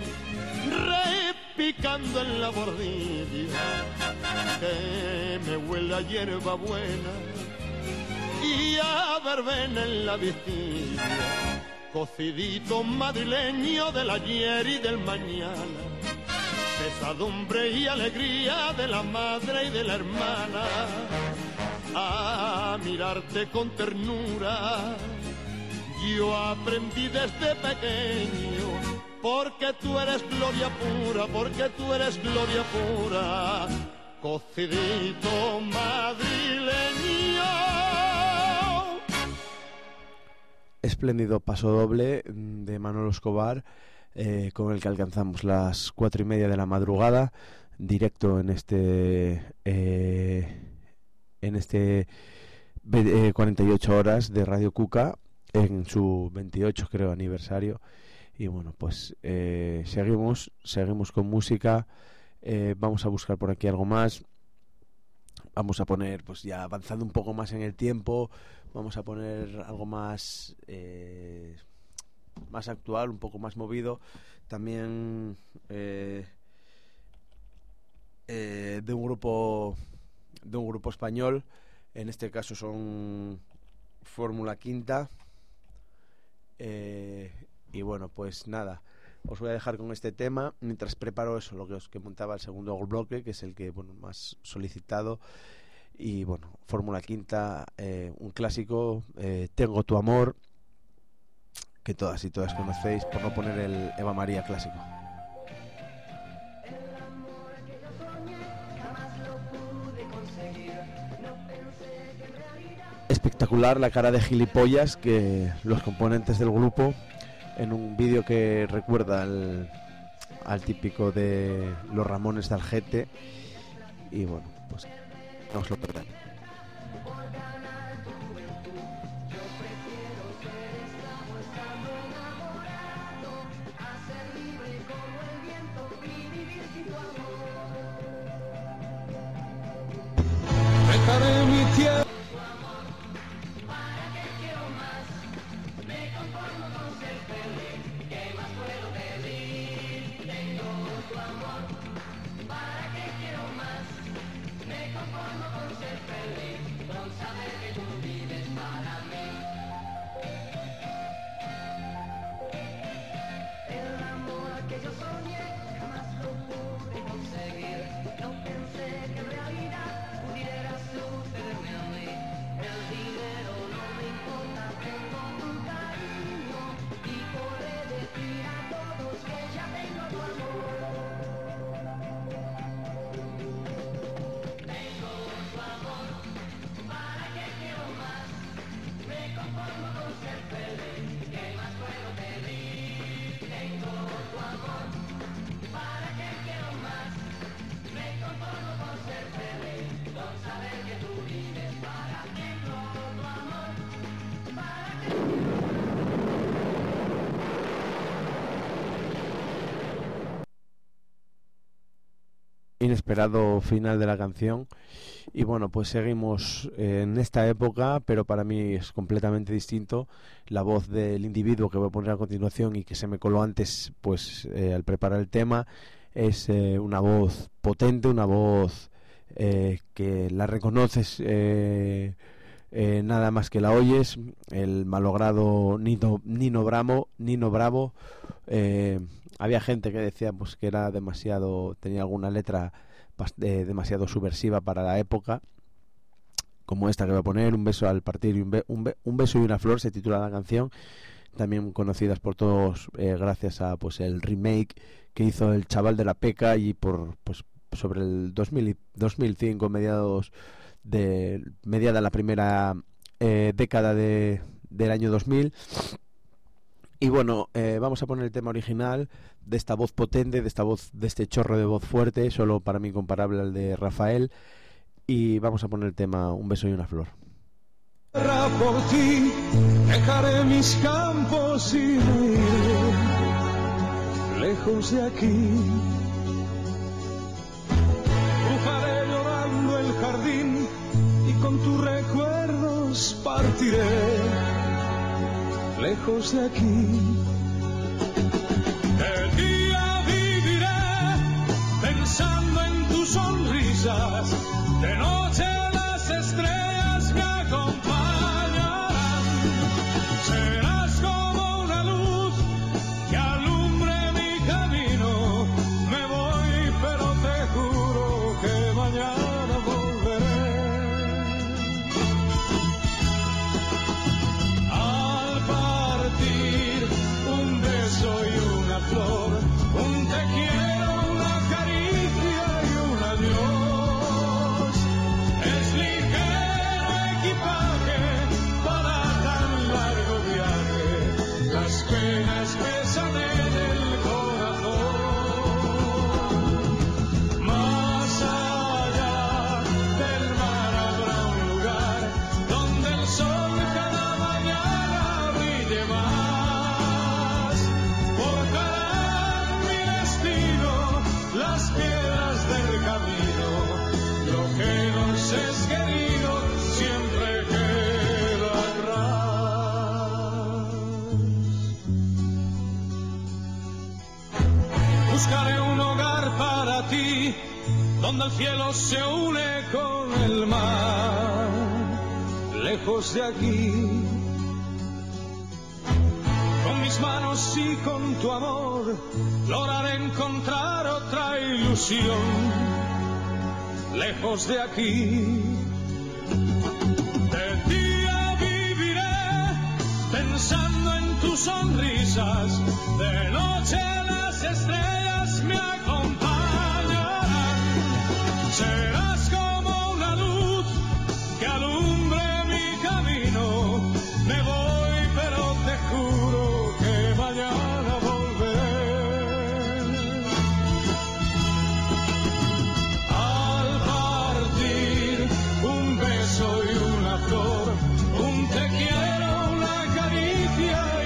repicando en la bordilla que me huele a hierba buena y a verbena en la vistilla. Cocidito madrileño del ayer y del mañana, pesadumbre y alegría de la madre y de la hermana. A mirarte con ternura yo aprendí desde pequeño, porque tú eres gloria pura, porque tú eres gloria pura. Cocidito madrileño. Espléndido paso doble de Manolo Escobar, con el que alcanzamos las 4:30 de la madrugada, directo en este 48 horas de Radio Cuca, en su 28 creo aniversario. Y bueno, pues seguimos con música. Vamos a buscar por aquí algo más. Vamos a poner, pues ya avanzando un poco más en el tiempo, vamos a poner algo más más actual, un poco más movido, también de un grupo español. En este caso son Fórmula Quinta. Y bueno, pues nada, os voy a dejar con este tema mientras preparo eso, lo que os comentaba, el segundo bloque, que es el que más solicitado. Y bueno, Fórmula Quinta, un clásico, Tengo tu amor, que todas y todas conocéis, por no poner el Eva María clásico. Espectacular la cara de gilipollas que los componentes del grupo, en un vídeo que recuerda al típico de los Ramones de Algete. Y bueno, pues no os lo perdáis. Dejaré mi tierra. No pensé que en realidad pudiera sucederme a mí. inesperado final de la canción. Y bueno, pues seguimos en esta época, pero para mí es completamente distinto. La voz del individuo que voy a poner a continuación y que se me coló antes, pues al preparar el tema, es una voz potente, una voz que la reconoces nada más que la oyes. El malogrado Nino Bravo. Había gente que decía pues que era demasiado, tenía alguna letra demasiado subversiva para la época, como esta que voy a poner, Un beso al partir y un beso y una flor, se titula la canción, también conocidas por todos gracias a pues el remake que hizo el chaval de la Peca, y por pues sobre el 2005, mediada la primera década del año 2000. Y bueno, vamos a poner el tema original de esta voz potente, de este chorro de voz fuerte, solo para mí comparable al de Rafael. Y vamos a poner el tema Un beso y una flor. Por ti dejaré mis campos y me iré lejos de aquí. Dibujaré llorando el jardín y con tus recuerdos partiré lejos de aquí. El día viviré pensando en tus sonrisas, de noche las estrellas me acompañarán. Serás como una luz que alumbre mi camino. Me voy, pero te juro que mañana volveré. Al partir un beso y una flor, un te quiero, una caricia y un adiós. Es ligero equipaje para tan largo viaje, las penas pesan en el corazón. Más allá del mar habrá un lugar donde el sol cada mañana brille más. Forjarán mi destino las piedras del camino, lo que nos es querido siempre queda atrás. Buscaré un hogar para ti, donde el cielo se une con el mar, lejos de aquí. Con mis manos y con tu amor lograré encontrar otra ilusión, lejos de aquí. De día viviré pensando en tus sonrisas, de noche las estrellas me acompañarán. Serás como una luz que alumbre mi camino. Me voy, pero te juro que mañana volveré. Al partir un beso y una flor, un te quiero, una caricia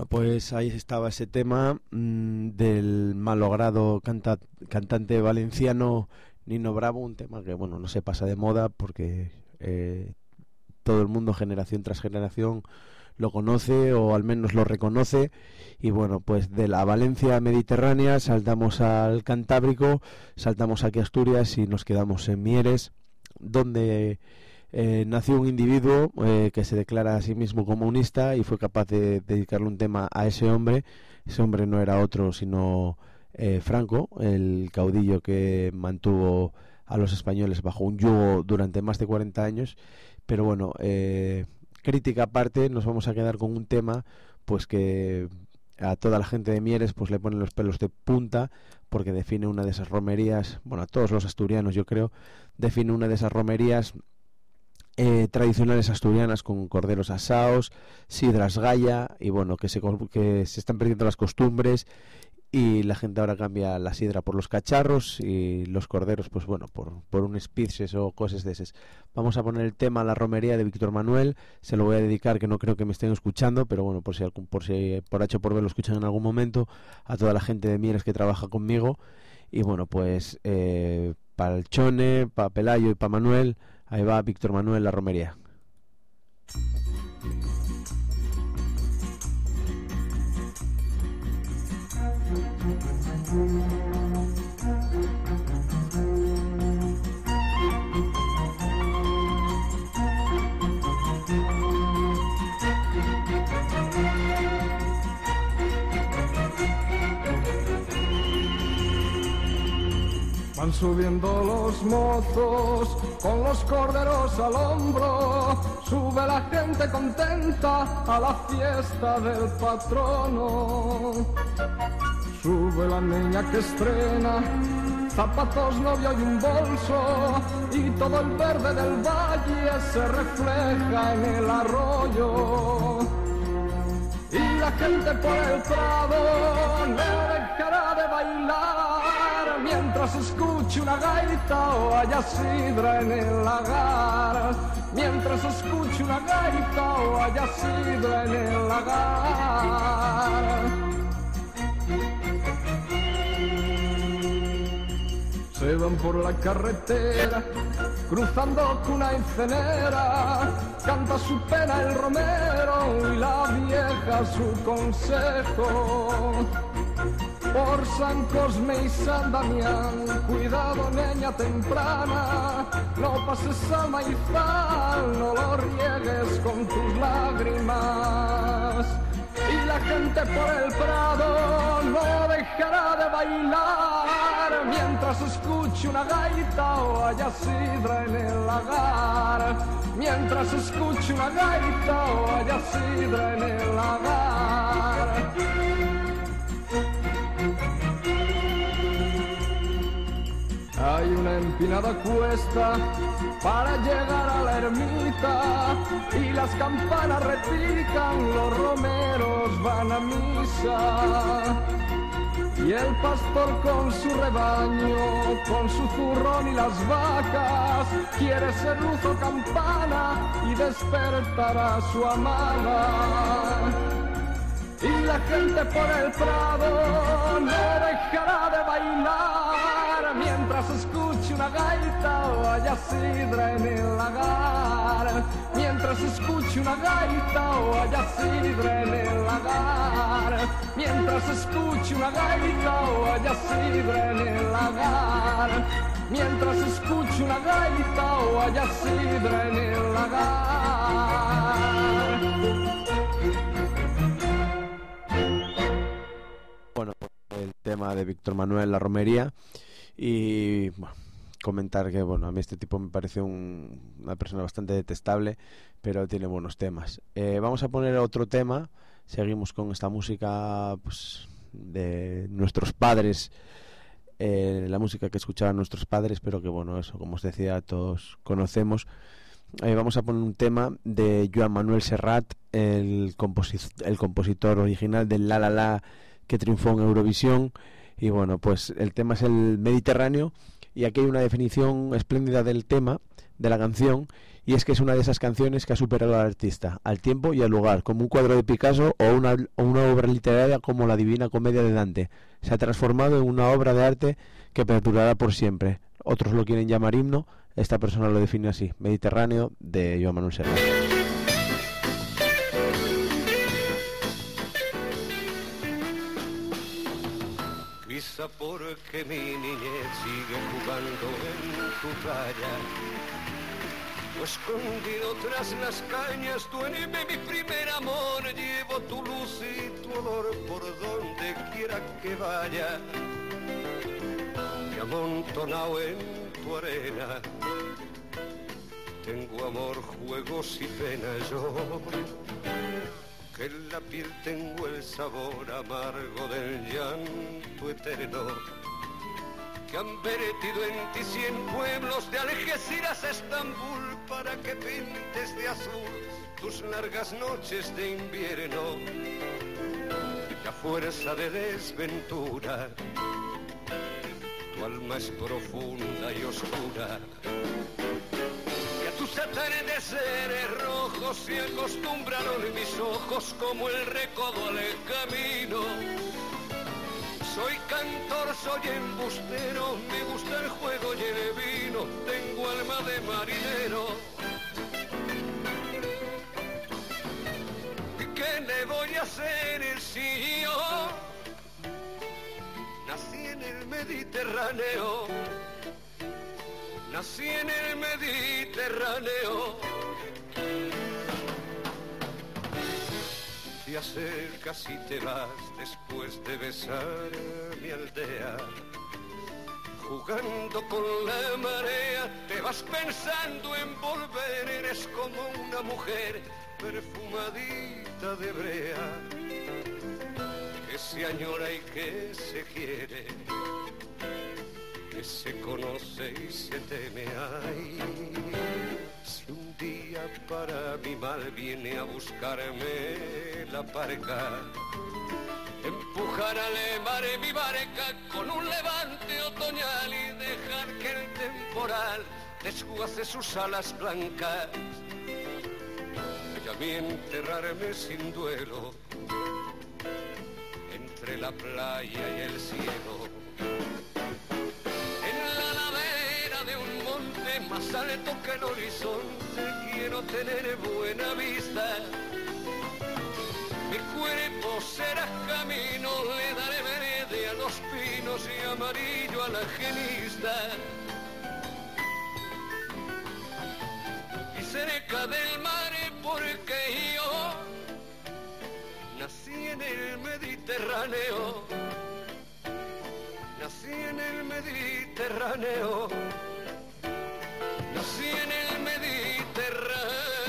Bueno, pues ahí estaba ese tema del malogrado cantante valenciano Nino Bravo, un tema que, bueno, no se pasa de moda porque todo el mundo, generación tras generación, lo conoce o al menos lo reconoce. Y bueno, pues de la Valencia mediterránea saltamos al Cantábrico, saltamos aquí a Asturias y nos quedamos en Mieres, donde nació un individuo que se declara a sí mismo comunista y fue capaz de dedicarle un tema a ese hombre. Ese hombre no era otro sino Franco, el caudillo que mantuvo a los españoles bajo un yugo durante más de 40 años. Pero bueno, crítica aparte, nos vamos a quedar con un tema pues que a toda la gente de Mieres pues le ponen los pelos de punta, porque define una de esas romerías, bueno, a todos los asturianos yo creo, define una de esas romerías tradicionales asturianas, con corderos asados, sidras galla, y bueno, que se están perdiendo las costumbres y la gente ahora cambia la sidra por los cacharros y los corderos, pues bueno, por un espices o cosas de esas. Vamos a poner el tema La Romería de Víctor Manuel. Se lo voy a dedicar, que no creo que me estén escuchando, pero bueno, por si por H o por B lo escuchan en algún momento, a toda la gente de Mieres que trabaja conmigo. Y bueno, pues para el Chone, para Pelayo y para Manuel, ahí va Víctor Manuel, La Romería. Van subiendo los mozos con los corderos al hombro, sube la gente contenta a la fiesta del patrono. Sube la niña que estrena zapatos, novio y un bolso, y todo el verde del valle se refleja en el arroyo. Y la gente por el prado no dejará de bailar mientras escuche una gaita o haya sidra en el lagar. Mientras escuche una gaita o haya sidra en el lagar. Se van por la carretera, cruzando cuna y cenera, canta su pena el romero y la vieja su consejo. Por San Cosme y San Damián, cuidado niña temprana, no pases al maizal, no lo riegues con tus lágrimas. Y la gente por el prado no dejará de bailar mientras escuche una gaita o haya sidra en el lagar. Mientras escuche una gaita o haya sidra en el lagar. Hay una empinada cuesta para llegar a la ermita y las campanas repican, los romeros van a misa. Y el pastor con su rebaño, con su zurrón y las vacas, quiere ser luz o campana y despertar a su amada. Y la gente por el prado no dejará de bailar mientras escuche una gaita o haya sidra en el lagar. Mientras escuche una gaita o haya sidra en el lagar. Mientras escuche una gaita o haya sidra en el lagar. Mientras escuche una gaita o haya sidra en el lagar. Bueno, el tema de Víctor Manuel, La Romería. Y bueno, comentar que bueno, a mí este tipo me parece una persona bastante detestable, pero tiene buenos temas. Vamos a poner otro tema. Seguimos con esta música pues, de nuestros padres, la música que escuchaban nuestros padres, pero que bueno, eso, como os decía, todos conocemos. Vamos a poner un tema de Joan Manuel Serrat, el compositor original del La La La, que triunfó en Eurovisión. Y bueno, pues el tema es el Mediterráneo, y aquí hay una definición espléndida del tema, de la canción, y es que es una de esas canciones que ha superado al artista, al tiempo y al lugar, como un cuadro de Picasso o una obra literaria como la Divina Comedia de Dante. Se ha transformado en una obra de arte que perdurará por siempre. Otros lo quieren llamar himno, esta persona lo define así: Mediterráneo, de Joan Manuel Serrat. Quizá porque mi niñez sigue jugando en tu playa, o escondido tras las cañas, tú en mi primer amor, llevo tu luz y tu olor por donde quiera que vaya, y amontonado en tu arena, tengo amor, juegos y penas yo, que en la piel tengo el sabor amargo del llanto eterno, que han vertido en ti 100 pueblos de Algeciras a Estambul para que pintes de azul tus largas noches de invierno, y a fuerza de desventura tu alma es profunda y oscura, y a tus atardeceres rojos se acostumbraron mis ojos como el recodo al camino. Soy cantor, soy embustero, me gusta el juego y el vino, tengo alma de marinero. ¿Y qué le voy a hacer si yo nací en el Mediterráneo? Nací en el Mediterráneo. Te acercas y te vas después de besar mi aldea. Jugando con la marea, te vas pensando en volver. Eres como una mujer perfumadita de brea, que se añora y que se quiere, que se conoce y se teme. Ay, si un día para mi mal viene a buscarme la parca, empujar al mar en mi barca con un levante otoñal y dejar que el temporal desguace sus alas blancas, y a mí enterrarme sin duelo entre la playa y el cielo. Más alto que el horizonte quiero tener buena vista, mi cuerpo será camino, le daré verde a los pinos y amarillo a la genista, y cerca del mar porque yo nací en el Mediterráneo, nací en el Mediterráneo. Nací en el Mediterráneo.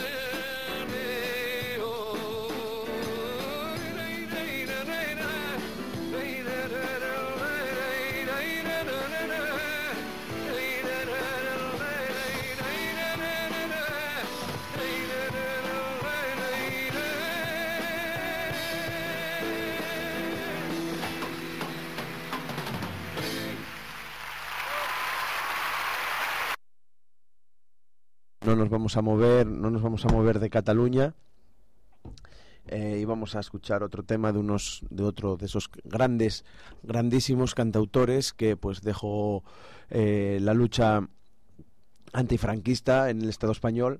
No nos vamos a mover de Cataluña, y vamos a escuchar otro tema de otro de esos grandísimos cantautores que pues dejó la lucha antifranquista en el Estado español,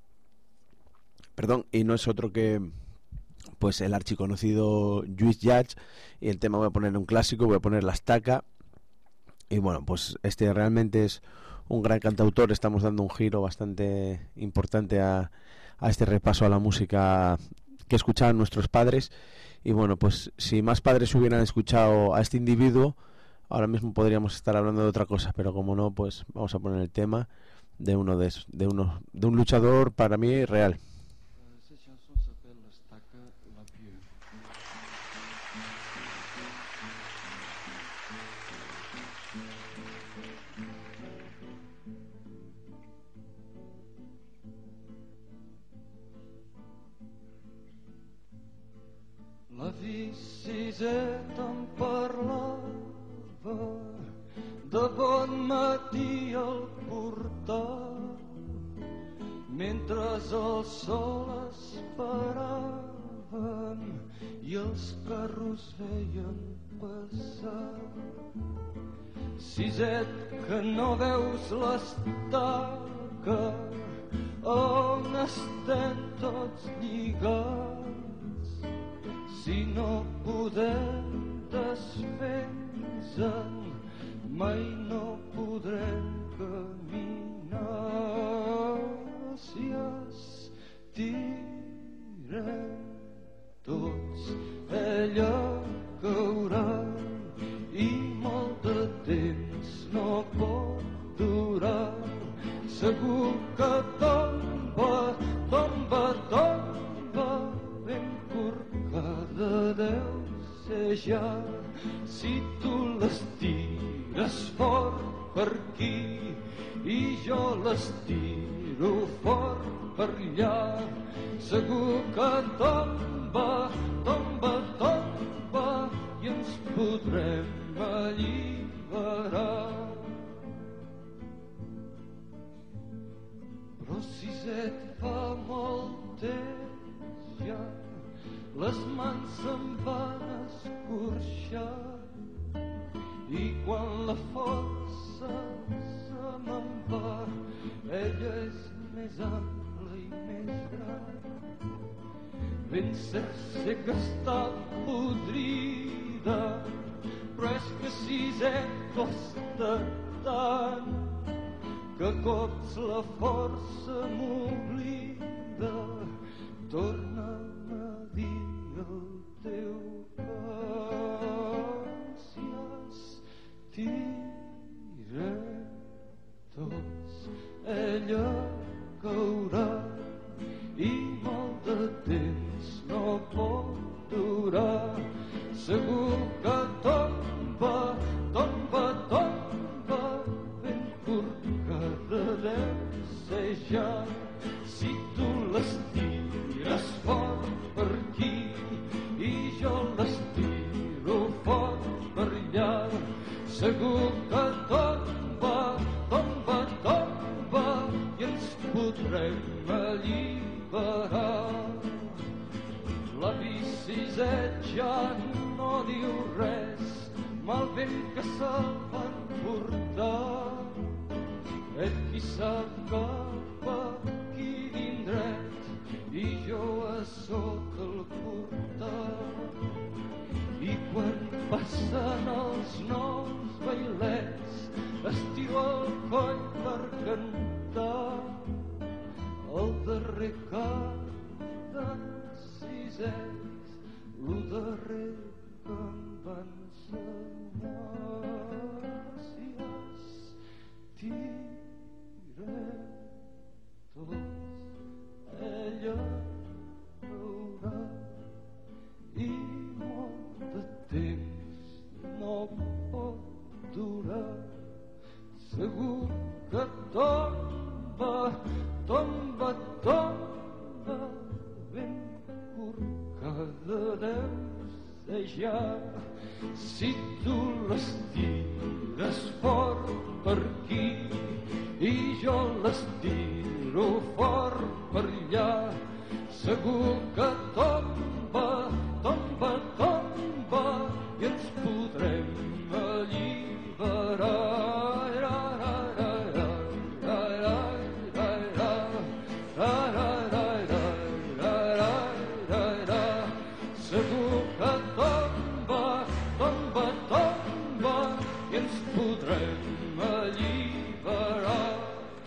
y no es otro que pues el archiconocido Lluís Llach, y el tema voy a poner un clásico, voy a poner La Estaca, y bueno, pues este realmente es un gran cantautor. Estamos dando un giro bastante importante a este repaso a la música que escuchaban nuestros padres, y bueno, pues si más padres hubieran escuchado a este individuo, ahora mismo podríamos estar hablando de otra cosa, pero como no, pues vamos a poner el tema de un luchador para mí real. La Vicisseta em parlava de bon matí al portal, m'he carres al sol esperaven i els carros veien passar. Siset, que no veus l'estaca on estem tots lligats. Si no podem desfer-nos-en, mai no podrem caminar. Si estirem tots, ella caurà i molt de temps no pot durar. Segur que tomba, tomba, tomba, ben corcada deu ser ja. Si tu l'estires fort per aquí i jo l'estiro fort per allà, segur que tomba, tomba, tomba i ens podrem alliberar. Però Siset, fa molt temps ja les mans se'm van escorxar i quan la força se me'n va, ella és més ampla i més gran. Ben cert sé que està podrida, però és que Siset costa tant que cops la força m'oblida. Torna'm a dir el teu cos. Si estirem tots, ella caurà i molt de temps no pot durar. Segur que tomba, tomba, tomba, ben corcada deu ser ja. Si tu l'estires fort per aquí i jo l'estiro fort per allà, segur que tomba, tomba, tomba i ens podrem alliberar. La Siset ja no diu res, mal vent que se'l van portar. Qui sap cap aquí d'indret i jo a sota el portal. I quan passen els nous bailets estiro el coll per cantar el darrer cant d'en Siset, lo darrer que em va ensenyar. Si estirem tots, ella caurà i molt de temps no pot durar. Segur que tomba, tomba, tomba, ben corcada deu ser ja. Si tu l'estires fort per aquí i jo l'estiro fort per allà, segur que tomba, tomba, tomba i ens podrem alliberar. Segur que tomba, tomba, tomba i ens podrem alliberar.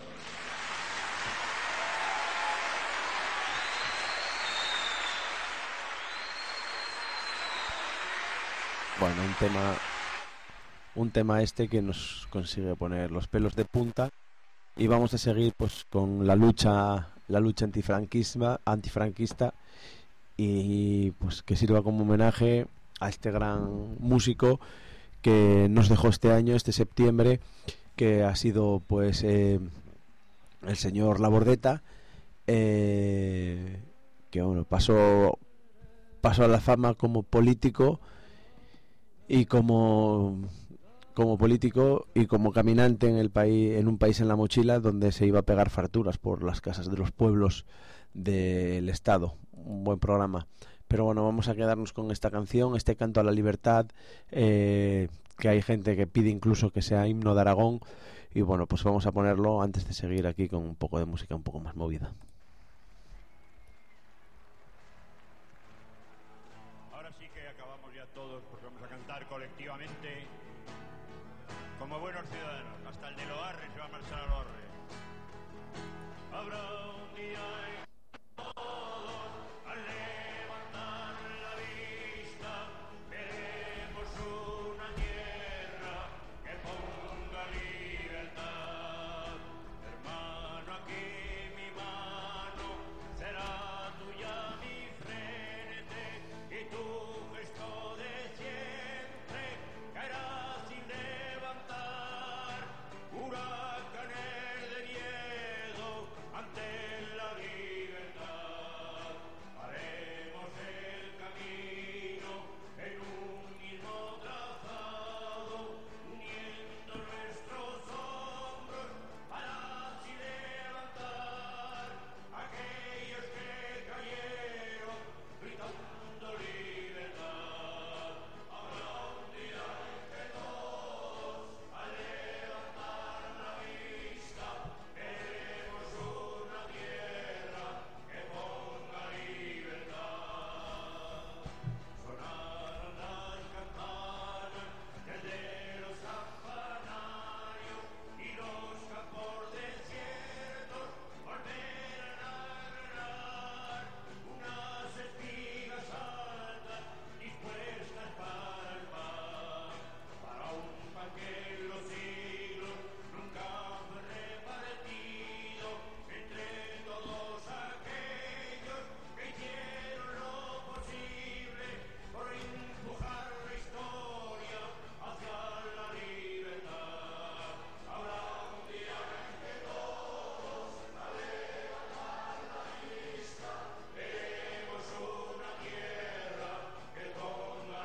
Bueno, un tema este que nos consigue poner los pelos de punta, y vamos a seguir pues con la lucha antifranquista, y pues que sirva como homenaje a este gran músico que nos dejó este año, este septiembre, que ha sido pues el señor Labordeta, que bueno, pasó a la fama como político y como como político y como caminante en el país, en un país en la mochila, donde se iba a pegar farturas por las casas de los pueblos del Estado. Un buen programa. Pero bueno, vamos a quedarnos con esta canción, este canto a la libertad, que hay gente que pide incluso que sea himno de Aragón. Y bueno, pues vamos a ponerlo antes de seguir aquí con un poco de música un poco más movida. Ahora sí que acabamos ya todos, porque vamos a cantar colectivamente como buenos ciudadanos. Hasta el de Loarre se va a marchar a Loarre. Habrá un día en todos al levantar la vista, veremos una tierra que ponga libertad. Hermano, aquí mi mano será tuya, mi frente, y tu gesto de siempre caerá sin levantar huracanes de miedo ante la libertad. Haremos el camino en un mismo trazado, uniendo nuestros hombros para así levantar aquellos que cayeron gritando libertad. Habrá un día en que todos al levantar la vista veremos una tierra que ponga libertad. Sonarán las campanas desde los campanarios y los campos desiertos volverán a granar unas espigas altas dispuestas para el pan, para un pan que en los siglos nunca fue repartido entre todos aquellos que hicieron lo posible por empujar la historia hacia la libertad. Habrá un día en que todos al levantar la vista veremos una tierra que ponga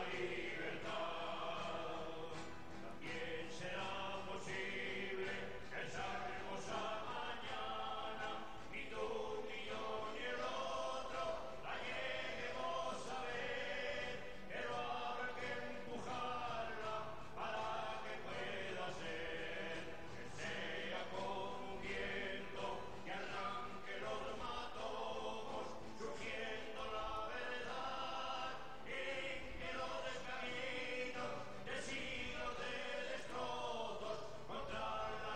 libertad. También será posible que esa hermosa mañana ni tú, ni yo, ni el otro la lleguemos a ver, pero habrá que empujarla para que pueda ser, que sea como un viento que arranque los matojos, surgiendo la verdad y limpie los descaminos de siglos de destrozos contra la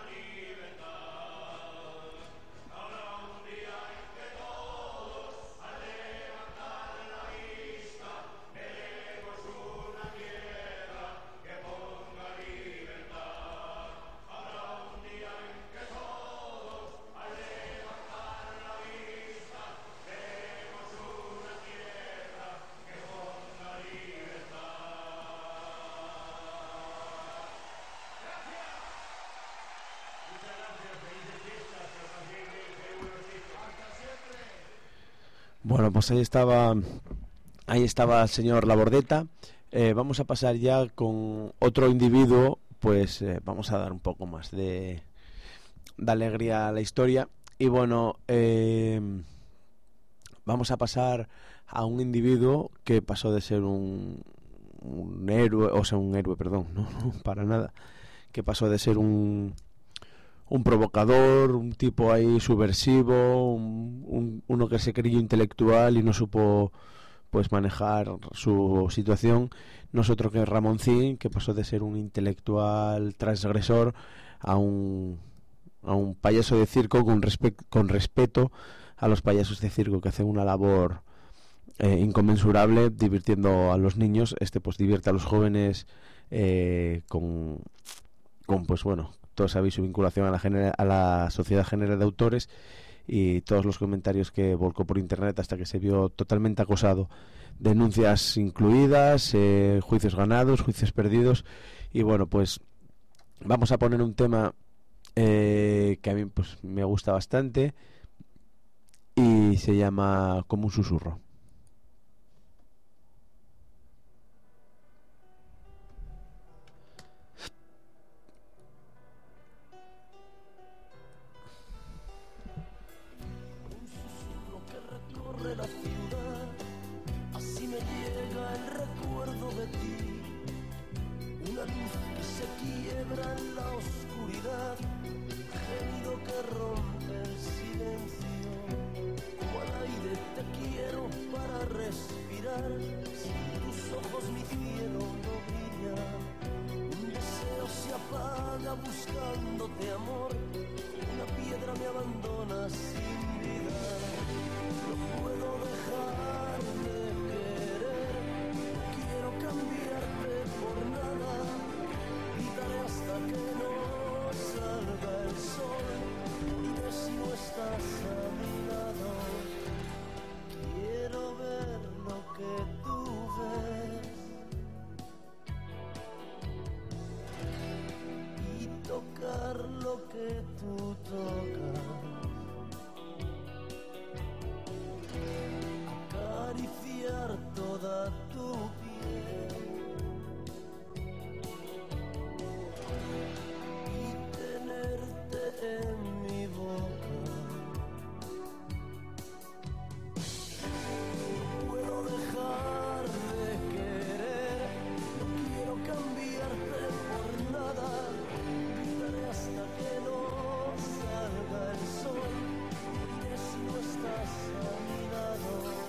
libertad. Habrá un día en que todos al levantar la vista veremos una tierra que ponga libertad. Habrá un día en que todos al levantar la vista veremos una tierra que ponga libertad. Muchas gracias, felices fiestas, que os paséis bien, que buenos hijos. Hasta siempre. Bueno, pues ahí estaba el señor Labordeta. Vamos a pasar ya con otro individuo, pues vamos a dar un poco más de alegría a la historia. Y bueno, vamos a pasar a un individuo que pasó de ser un héroe, perdón, no, para nada, que pasó de ser un provocador, un tipo ahí subversivo, uno que se creyó intelectual y no supo pues manejar su situación. Nosotros que Ramoncín, que pasó de ser un intelectual transgresor a un payaso de circo con respeto a los payasos de circo que hacen una labor inconmensurable divirtiendo a los niños. Pues divierte a los jóvenes con pues bueno, toda su vinculación a la Sociedad General de Autores y todos los comentarios que volcó por internet hasta que se vio totalmente acosado, denuncias incluidas, juicios ganados, juicios perdidos. Y bueno, pues vamos a poner un tema que a mí pues me gusta bastante y se llama Como un susurro. respirar. Sin tus ojos mi cielo no brilla. Un deseo se apaga buscándote amor. Una piedra me abandona sin vida. No puedo dejar de querer. Quiero cambiarte por nada. Gritaré hasta que no salga el sol. Dime si no estás a mi lado. Quiero ver lo que tú ves y tocar lo que tú tocas, acariciar toda tu piel y tenerte en mi boca. Puedo dejar de querer, no quiero cambiarte por nada. Gritaré hasta que no salga el sol. Diré si no estás a mi lado.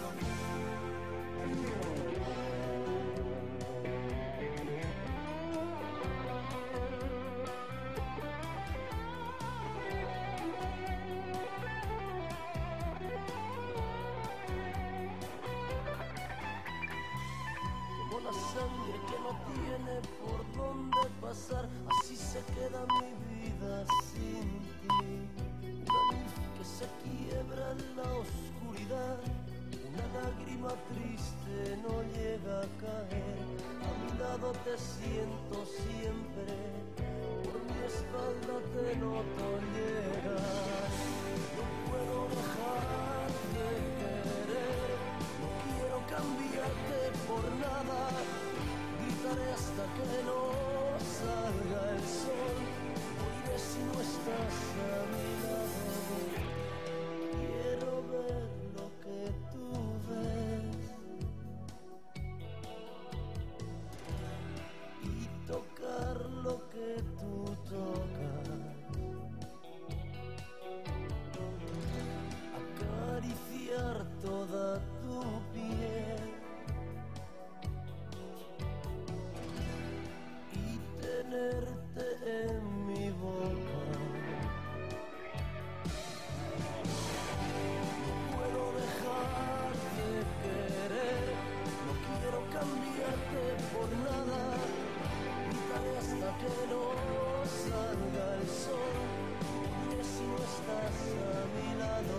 Como la sangre que no tiene por dónde pasar, así se queda mi vida sin ti. Una luz que se quiebra en la oscuridad, una lágrima triste no llega a caer. A mi lado te siento siempre, por mi espalda te noto llegar. No puedo dejar de querer, no quiero cambiarte por nada. Gritaré hasta que no salga el sol. Moriré si no estás a mi lado. Quiero ver lo que tú ves y tocar lo que tú tocas, acariciar toda tu piel y tenerte en mi boca. No puedo dejar de querer, no quiero cambiarte por nada. Gritaré hasta que no salga el sol. Diré si no estás a mi lado.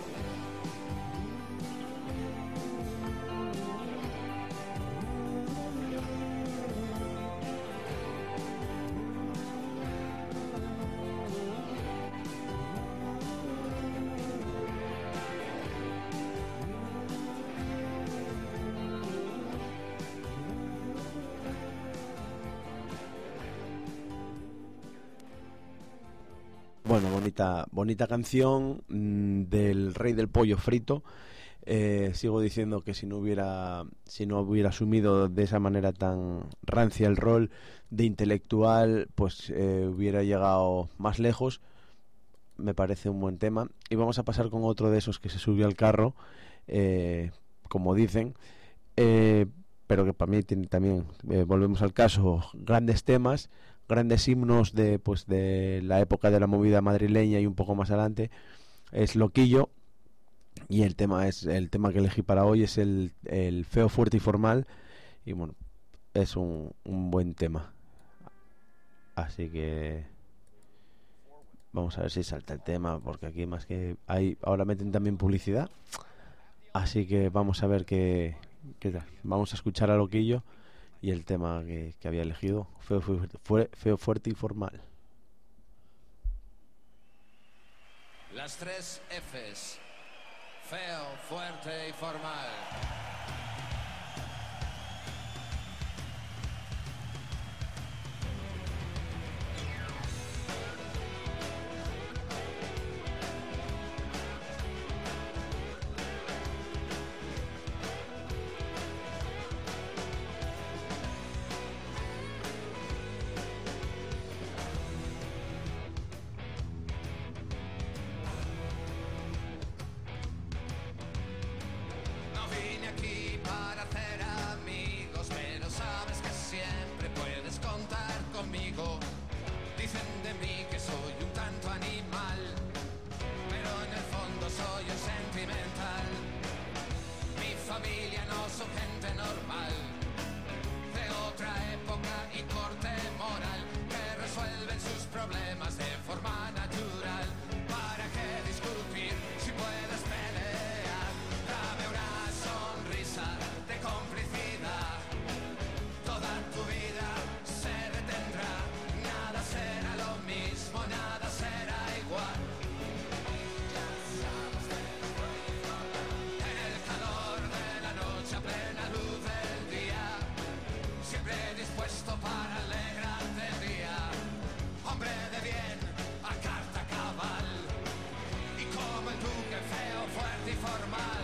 Bueno, bonita canción del Rey del Pollo Frito. Sigo diciendo que si no hubiera asumido de esa manera tan rancia el rol de intelectual, pues hubiera llegado más lejos. Me parece un buen tema. Y vamos a pasar con otro de esos que se subió al carro, como dicen, pero que para mí tiene también, volvemos al caso, grandes temas, grandes himnos de la época de la movida madrileña y un poco más adelante. Es Loquillo, y el tema que elegí para hoy es el Feo, Fuerte y Formal, y bueno, es un buen tema, así que vamos a ver si salta el tema, porque aquí más que hay, ahora meten también publicidad, así que vamos a ver qué tal. Vamos a escuchar a Loquillo y el tema que había elegido, Feo, Fuerte y Formal. Las 3 Fs: feo, fuerte y formal. No vine aquí y corte moral que resuelven sus problemas de forma natural. ¿Para qué discutir si puedes pelear? Dame una sonrisa de complicidad. Toda tu vida se detendrá. Nada será lo mismo, nada será igual. En el calor de la noche a plena luz del día, siempre dispuesto para alegrarte el día. Hombre de bien, a carta cabal, y como el duque feo, fuerte y formal.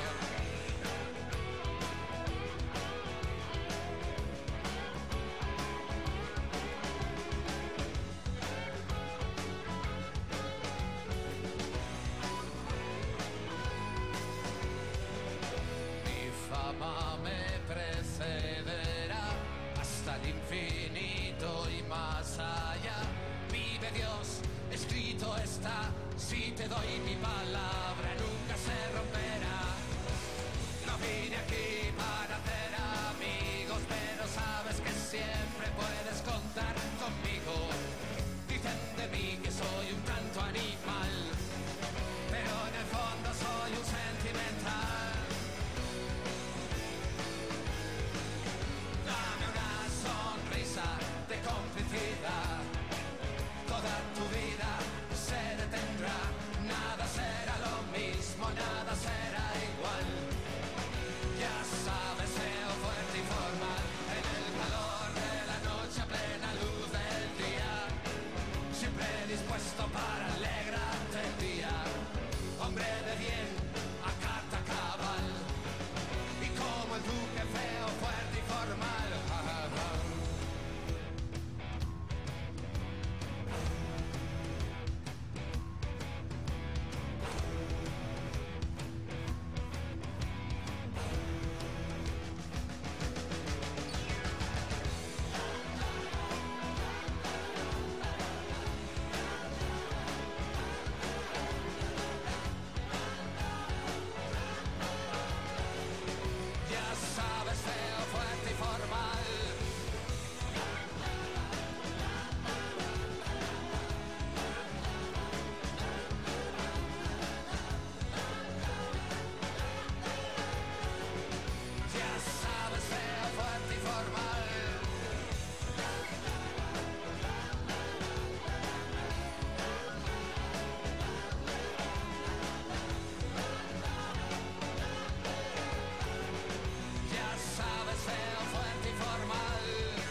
Mi fama me precederá hasta el infinito y más allá. Vive Dios, escrito está, si te doy mi palabra nunca se romperá. No vine aquí para hacer amigos, pero sabes que siempre puedes contar conmigo. Dicen de mí que soy un tanto animal, pero en el fondo soy un sentimental. Dame una sonrisa de complicidad. Toda tu vida se detendrá. Nada será lo mismo, nada será igual. Ya sabes, feo, fuerte y formal. En el calor de la noche a plena luz del día, siempre dispuesto para alegrarte el día. Hombre de bien, a carta cabal, y como el duque feo, fuerte y formal. Ya sabes, feo, fuerte y formal. Ya sabes, feo, fuerte y formal. Ya sabes, feo, fuerte y formal.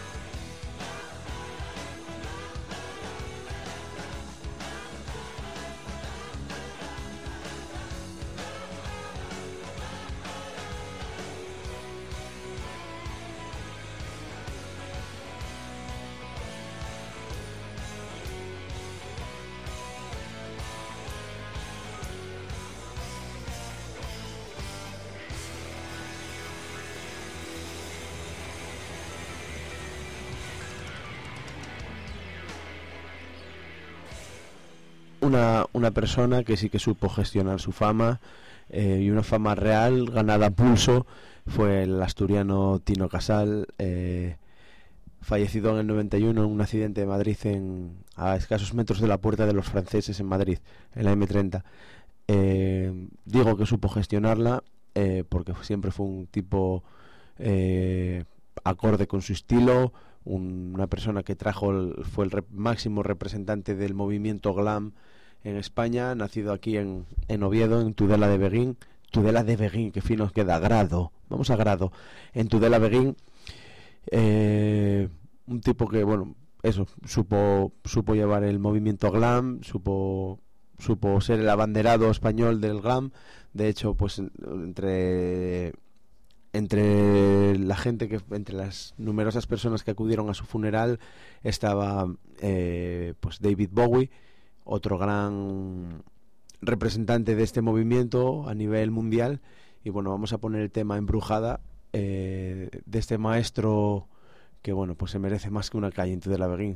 Una persona que sí que supo gestionar su fama, y una fama real, ganada a pulso, fue el asturiano Tino Casal, fallecido en el 91 en un accidente de Madrid, a escasos metros de la Puerta de los Franceses en Madrid, en la M30. Digo que supo gestionarla porque siempre fue un tipo acorde con su estilo, una persona que fue el máximo representante del movimiento glam en España, nacido aquí en Oviedo, en Tudela de Beguín. Tudela de Beguín, que fino queda, Grado, vamos a Grado, en Tudela Beguín. Un tipo que, bueno, eso, supo llevar el movimiento glam, supo ser el abanderado español del glam. De hecho, pues entre la gente entre las numerosas personas que acudieron a su funeral estaba pues David Bowie, otro gran representante de este movimiento a nivel mundial. Y bueno, vamos a poner el tema Embrujada, de este maestro que, bueno, pues se merece más que una calle en Tudela Beguín.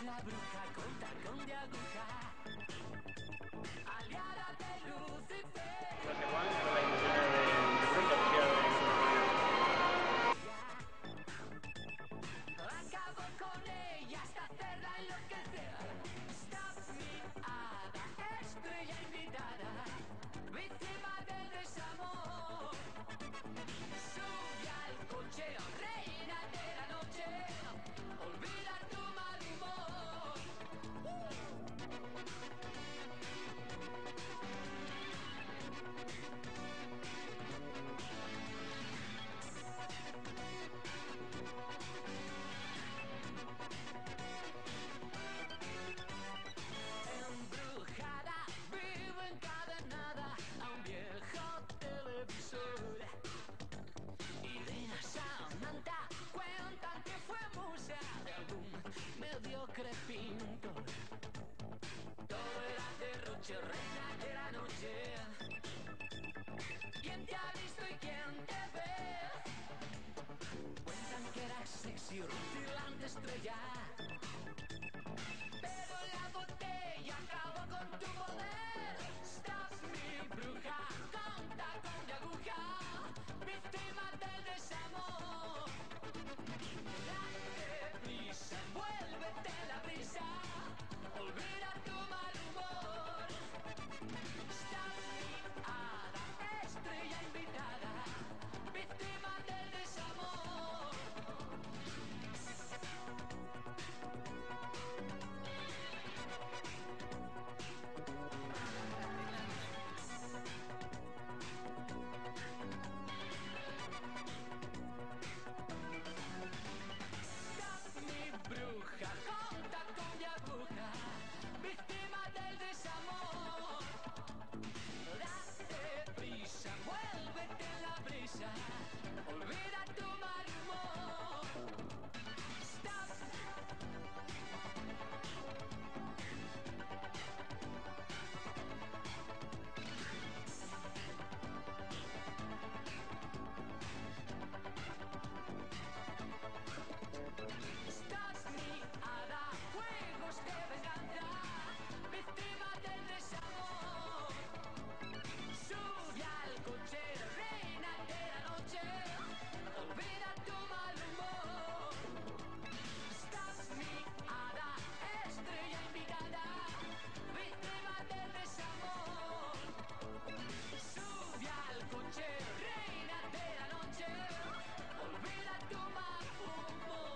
la bruja con tacón de aguja, aliada de Lucifer. Acabo con ella hasta hacerla enloquecer. Stop me, hada, estrella invitada, víctima del desamor. Sube al coche, oh, reina de la noche, olvida tu mal humor. Embrujada, vivo encadenada a un viejo televisor. Irena Samantha cuentan que fue musa de algún mediocre pintor. Todo era derroche, reina de la noche. ¿Quién te ha visto y quién te ve? Cuentan que era sexy, rutilante estrella, pero la botella acabó con tu poder. Stop mi bruja con tacón de aguja, víctima del desamor. Date prisa, envuélvete en la brisa, olvida tu mal humor. Stop mi hada, estrella invitada, víctima del desamor. Mi bruja con tacón de aguja, víctima del desamor. Date prisa, vuélvete en la brisa, olvida tu mal humor. Stop. Stop mi hada, juegos de venganza, víctima del desamor. Sube al coche, reina de la noche, olvida tu mal humor. Stop mi hada, estrella invitada, víctima del desamor. Sube al coche, reina de la noche, olvida tu mal humor.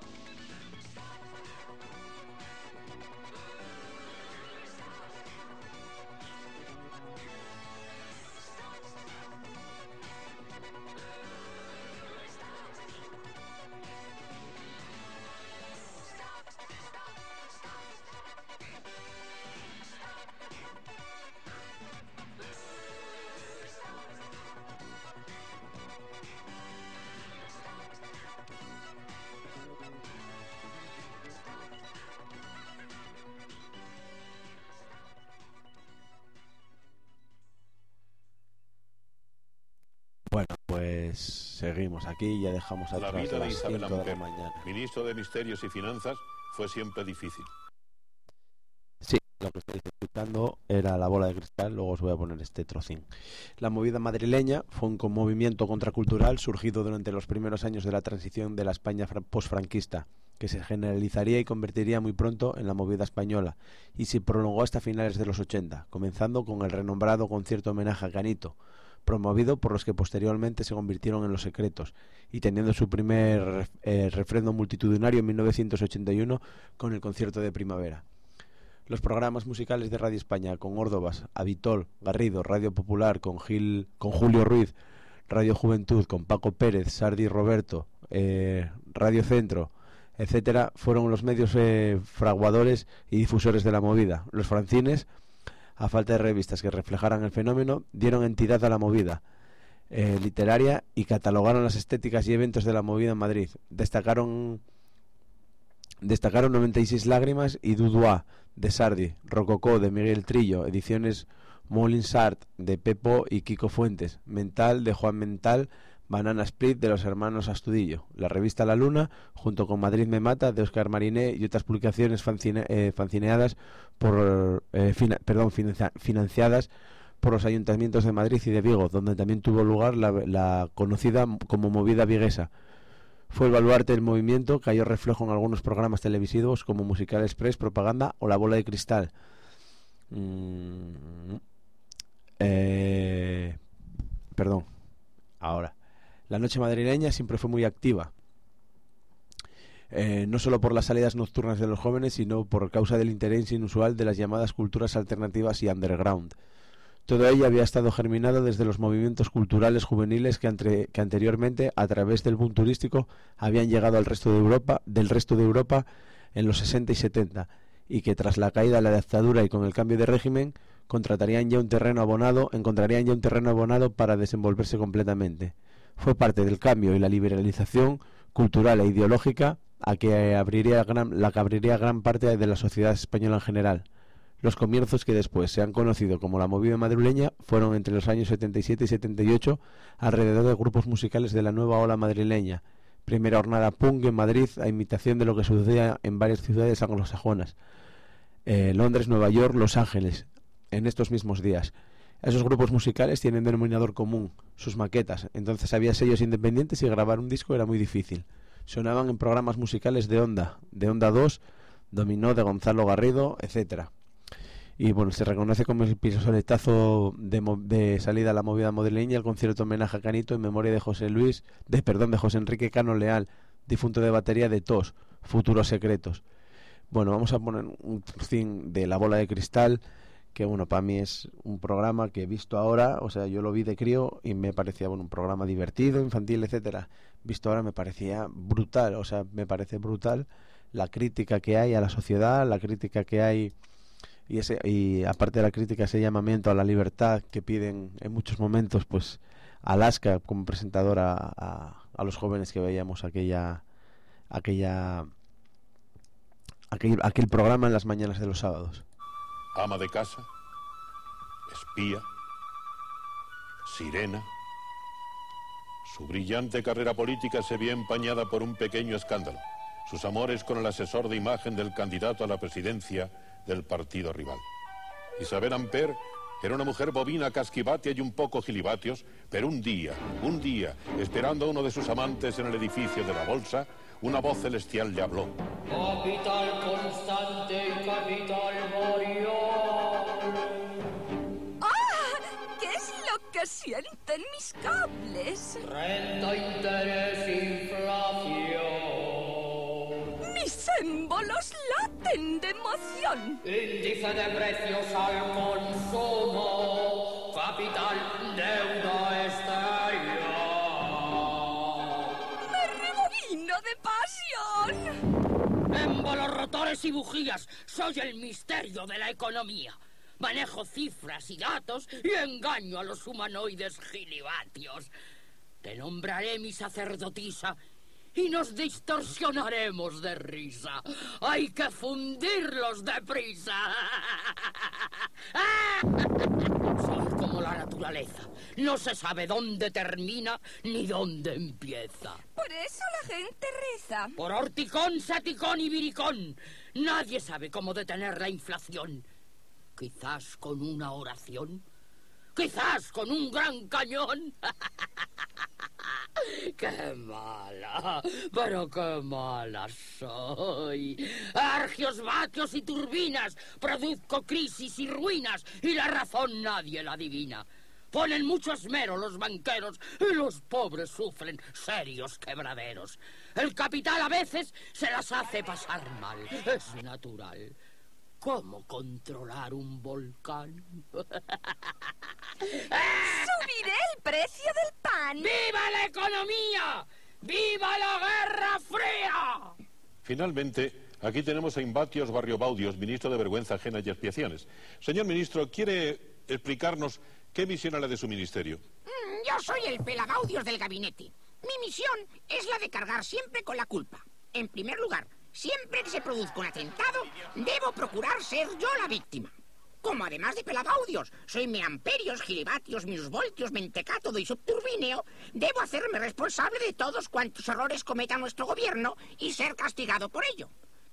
Bueno, pues seguimos aquí y ya dejamos La atrás vida de las Isabel 5 de la Mujer, mañana. ministro de Misterios y Finanzas, fue siempre difícil. Sí, lo que estáis escuchando era La Bola de Cristal, luego os voy a poner este trocín. La movida madrileña fue un movimiento contracultural surgido durante los primeros años de la transición de la España posfranquista, que se generalizaría y convertiría muy pronto en la movida española, y se prolongó hasta finales de los 80, comenzando con el renombrado concierto homenaje a Canito, promovido por los que posteriormente se convirtieron en Los Secretos, y teniendo su primer refrendo multitudinario en 1981 con el concierto de primavera. Los programas musicales de Radio España con Órdovas, Avitol, Garrido, Radio Popular con Julio Ruiz, Radio Juventud con Paco Pérez, Sardi Roberto, Radio Centro, etcétera, fueron los medios fraguadores y difusores de la movida. Los fanzines, a falta de revistas que reflejaran el fenómeno, dieron entidad a la movida literaria y catalogaron las estéticas y eventos de la movida en Madrid. Destacaron 96 Lágrimas y Duduá de Sardi, Rococó de Miguel Trillo, Ediciones Molinsart de Pepo y Kiko Fuentes, Mental de Juan Mental, Banana Split de los hermanos Astudillo, la revista La Luna, junto con Madrid me mata de Óscar Mariné y otras publicaciones financiadas por los ayuntamientos de Madrid y de Vigo, donde también tuvo lugar la conocida como movida viguesa. Fue el baluarte del movimiento que halló reflejo en algunos programas televisivos como Musical Express, Propaganda o La Bola de Cristal. La noche madrileña siempre fue muy activa, no solo por las salidas nocturnas de los jóvenes, sino por causa del interés inusual de las llamadas culturas alternativas y underground. Todo ello había estado germinado desde los movimientos culturales juveniles que anteriormente, a través del boom turístico, habían llegado del resto de Europa en los 60 y 70, y que tras la caída de la dictadura y con el cambio de régimen encontrarían ya un terreno abonado para desenvolverse completamente. Fue parte del cambio y la liberalización cultural e ideológica la que abriría gran parte de la sociedad española en general. Los comienzos que después se han conocido como la movida madrileña fueron entre los años 77 y 78 alrededor de grupos musicales de la nueva ola madrileña. Primera jornada punk en Madrid, a imitación de lo que sucedía en varias ciudades anglosajonas, Londres, Nueva York, Los Ángeles, en estos mismos días. Esos grupos musicales tienen denominador común, sus maquetas. Entonces había sellos independientes y grabar un disco era muy difícil. Sonaban en programas musicales de Onda 2, Dominó, de Gonzalo Garrido, etcétera. Y bueno, se reconoce como el pistoletazo de salida a la movida madrileña el concierto homenaje a Canito en memoria de José Enrique Cano Leal, difunto de batería de TOS, Futuros Secretos. Bueno, vamos a poner un trocín de La Bola de Cristal, que bueno, para mí es un programa que he visto ahora, o sea, yo lo vi de crío y me parecía un programa divertido, infantil, etcétera. Visto ahora me parecía brutal, o sea, me parece brutal la crítica que hay a la sociedad, la crítica que hay y aparte de la crítica, ese llamamiento a la libertad que piden en muchos momentos, pues Alaska como presentadora a los jóvenes que veíamos aquel programa en las mañanas de los sábados. Ama de casa, espía, sirena. Su brillante carrera política se vio empañada por un pequeño escándalo: sus amores con el asesor de imagen del candidato a la presidencia del partido rival. Isabel Amper era una mujer bovina, casquivatia y un poco gilivatios, pero un día, esperando a uno de sus amantes en el edificio de la Bolsa, una voz celestial le habló. Capital constante y capital variable. ¡Ah! ¿Qué es lo que sienten mis cables? Renta, interés, inflación. Mis émbolos laten de emoción. Índice de precios al consumo. Capital, deuda exterior. De pasión. Émbolos, rotores y bujías. Soy el misterio de la economía. Manejo cifras y datos y engaño a los humanoides gilivatios. Te nombraré mi sacerdotisa y nos distorsionaremos de risa. Hay que fundirlos deprisa. Soy como la naturaleza. No se sabe dónde termina ni dónde empieza. Por eso la gente reza. Por horticón, saticón y viricón. Nadie sabe cómo detener la inflación. Quizás con una oración. Quizás con un gran cañón. ¡Qué mala! ¡Pero qué mala soy! Argios, vatios y turbinas. Produzco crisis y ruinas y la razón nadie la adivina. Ponen mucho esmero los banqueros y los pobres sufren serios quebraderos. El capital a veces se las hace pasar mal. Es natural. ¿Cómo controlar un volcán? ¡Subiré el precio del pan! ¡Viva la economía! ¡Viva la Guerra Fría! Finalmente, aquí tenemos a Imbatios Barriobaudios, ministro de Vergüenza Ajena y Expiaciones. Señor ministro, ¿quiere explicarnos qué misión es la de su ministerio? Yo soy el Pelagaudios del gabinete. Mi misión es la de cargar siempre con la culpa. En primer lugar, siempre que se produzca un atentado, debo procurar ser yo la víctima. Como además de pelabaudios, soy meamperios, gilivatios, minusvoltios, mentecátodo y subturbíneo, debo hacerme responsable de todos cuantos errores cometa nuestro gobierno y ser castigado por ello.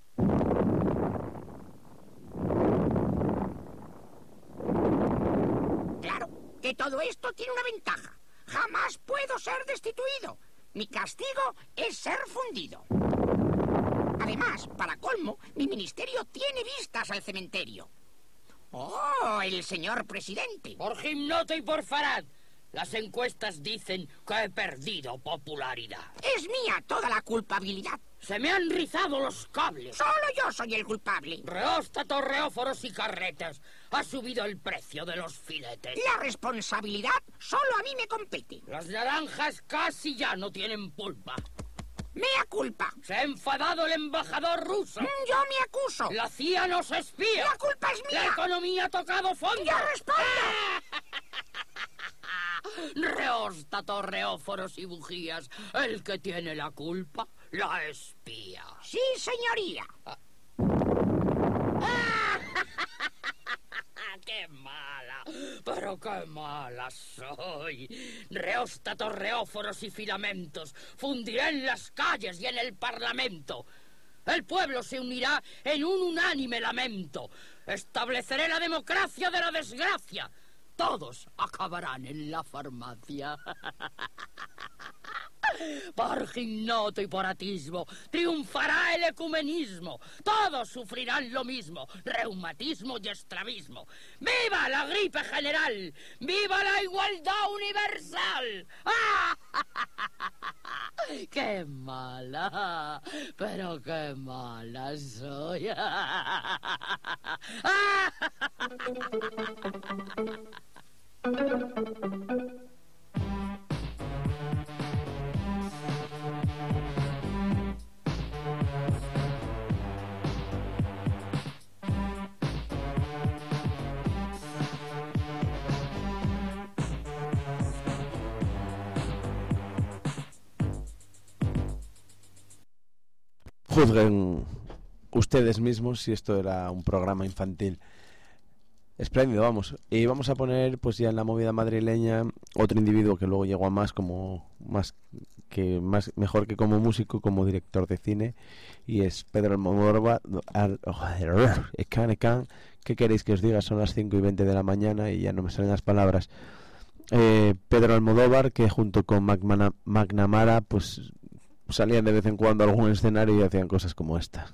Claro que todo esto tiene una ventaja. Jamás puedo ser destituido. Mi castigo es ser fundido. Además, para colmo, mi ministerio tiene vistas al cementerio. ¡Oh, el señor presidente! Por Gimnote y por Farad, las encuestas dicen que he perdido popularidad. Es mía toda la culpabilidad. Se me han rizado los cables. Solo yo soy el culpable. Reóstatos, reóforos y carretas. Ha subido el precio de los filetes. La responsabilidad solo a mí me compete. Las naranjas casi ya no tienen pulpa. Mea culpa. Se ha enfadado el embajador ruso. Yo me acuso. La CIA nos espía. La culpa es mía. La economía ha tocado fondo. Yo respondo. Reóstatos, reóforos y bujías. El que tiene la culpa, la espía. Sí, señoría. ¡Qué mala! ¡Pero qué mala soy! Reóstatos, reóforos y filamentos fundiré en las calles y en el parlamento. El pueblo se unirá en un unánime lamento. Estableceré la democracia de la desgracia. Todos acabarán en la farmacia. Por gimnoto y por atismo triunfará el ecumenismo. Todos sufrirán lo mismo, reumatismo y estrabismo. ¡Viva la gripe general! ¡Viva la igualdad universal! ¡Qué mala! Pero qué mala soy. Juzguen ustedes mismos si esto era un programa infantil. Espléndido, vamos. Y vamos a poner, pues ya en la movida madrileña, otro individuo que luego llegó a mejor que como músico, como director de cine, y es Pedro Almodóvar. ¿Qué queréis que os diga? Son las 5:20 de la mañana y ya no me salen las palabras. Pedro Almodóvar, que junto con McNamara, pues salían de vez en cuando a algún escenario y hacían cosas como esta.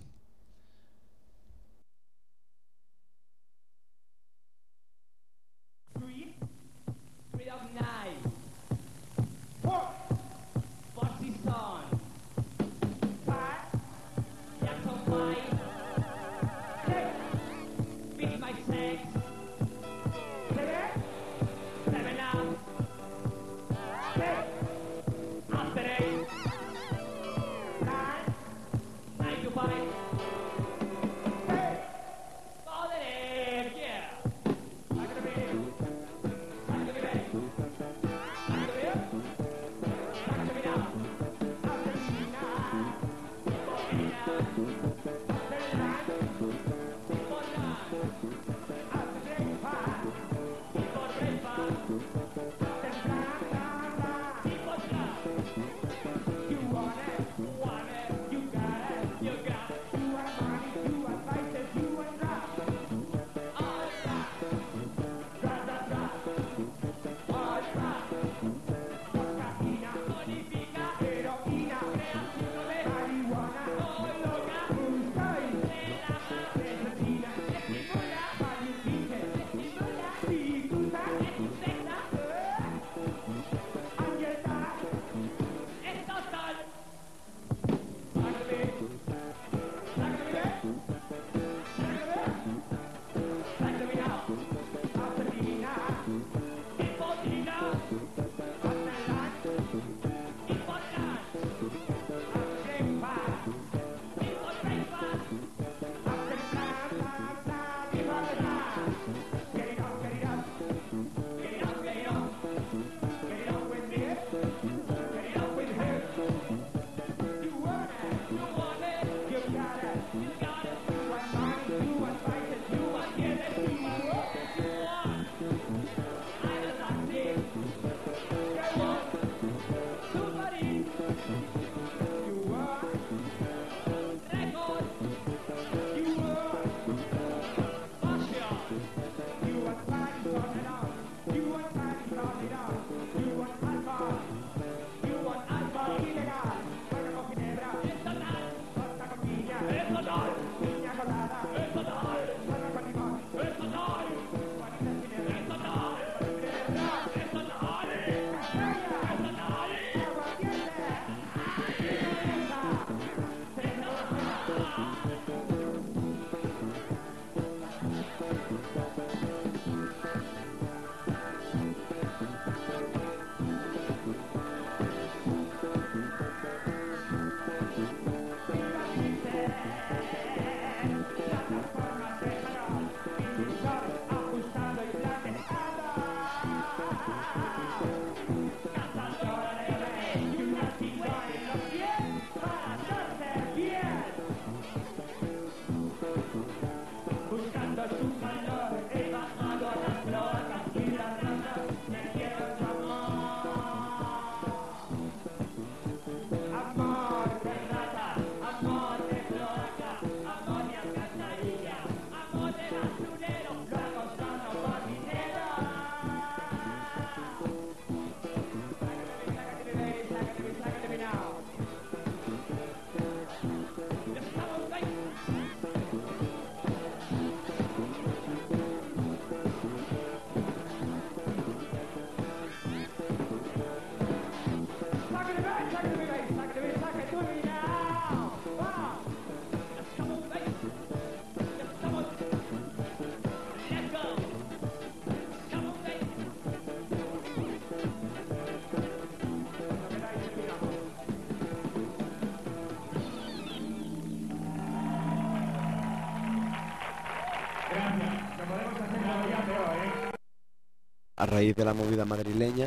A raíz de la movida madrileña,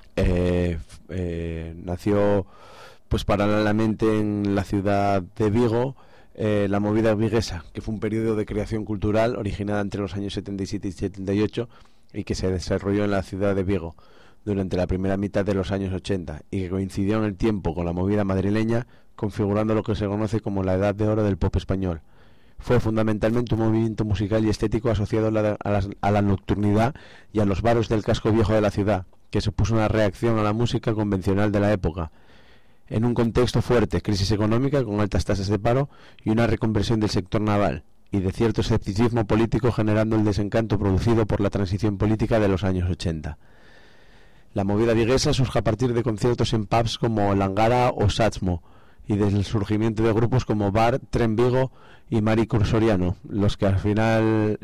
nació pues paralelamente en la ciudad de Vigo la movida viguesa, que fue un periodo de creación cultural originada entre los años 77 y 78 y que se desarrolló en la ciudad de Vigo durante la primera mitad de los años 80 y que coincidió en el tiempo con la movida madrileña, configurando lo que se conoce como la edad de oro del pop español. Fue fundamentalmente un movimiento musical y estético asociado a la nocturnidad y a los bares del casco viejo de la ciudad, que supuso una reacción a la música convencional de la época. En un contexto fuerte, crisis económica con altas tasas de paro y una reconversión del sector naval, y de cierto escepticismo político generando el desencanto producido por la transición política de los años 80. La movida viguesa surge a partir de conciertos en pubs como Langara o Satsmo, y desde el surgimiento de grupos como Bar, Tren Vigo y Maricruz Soriano, los que afinan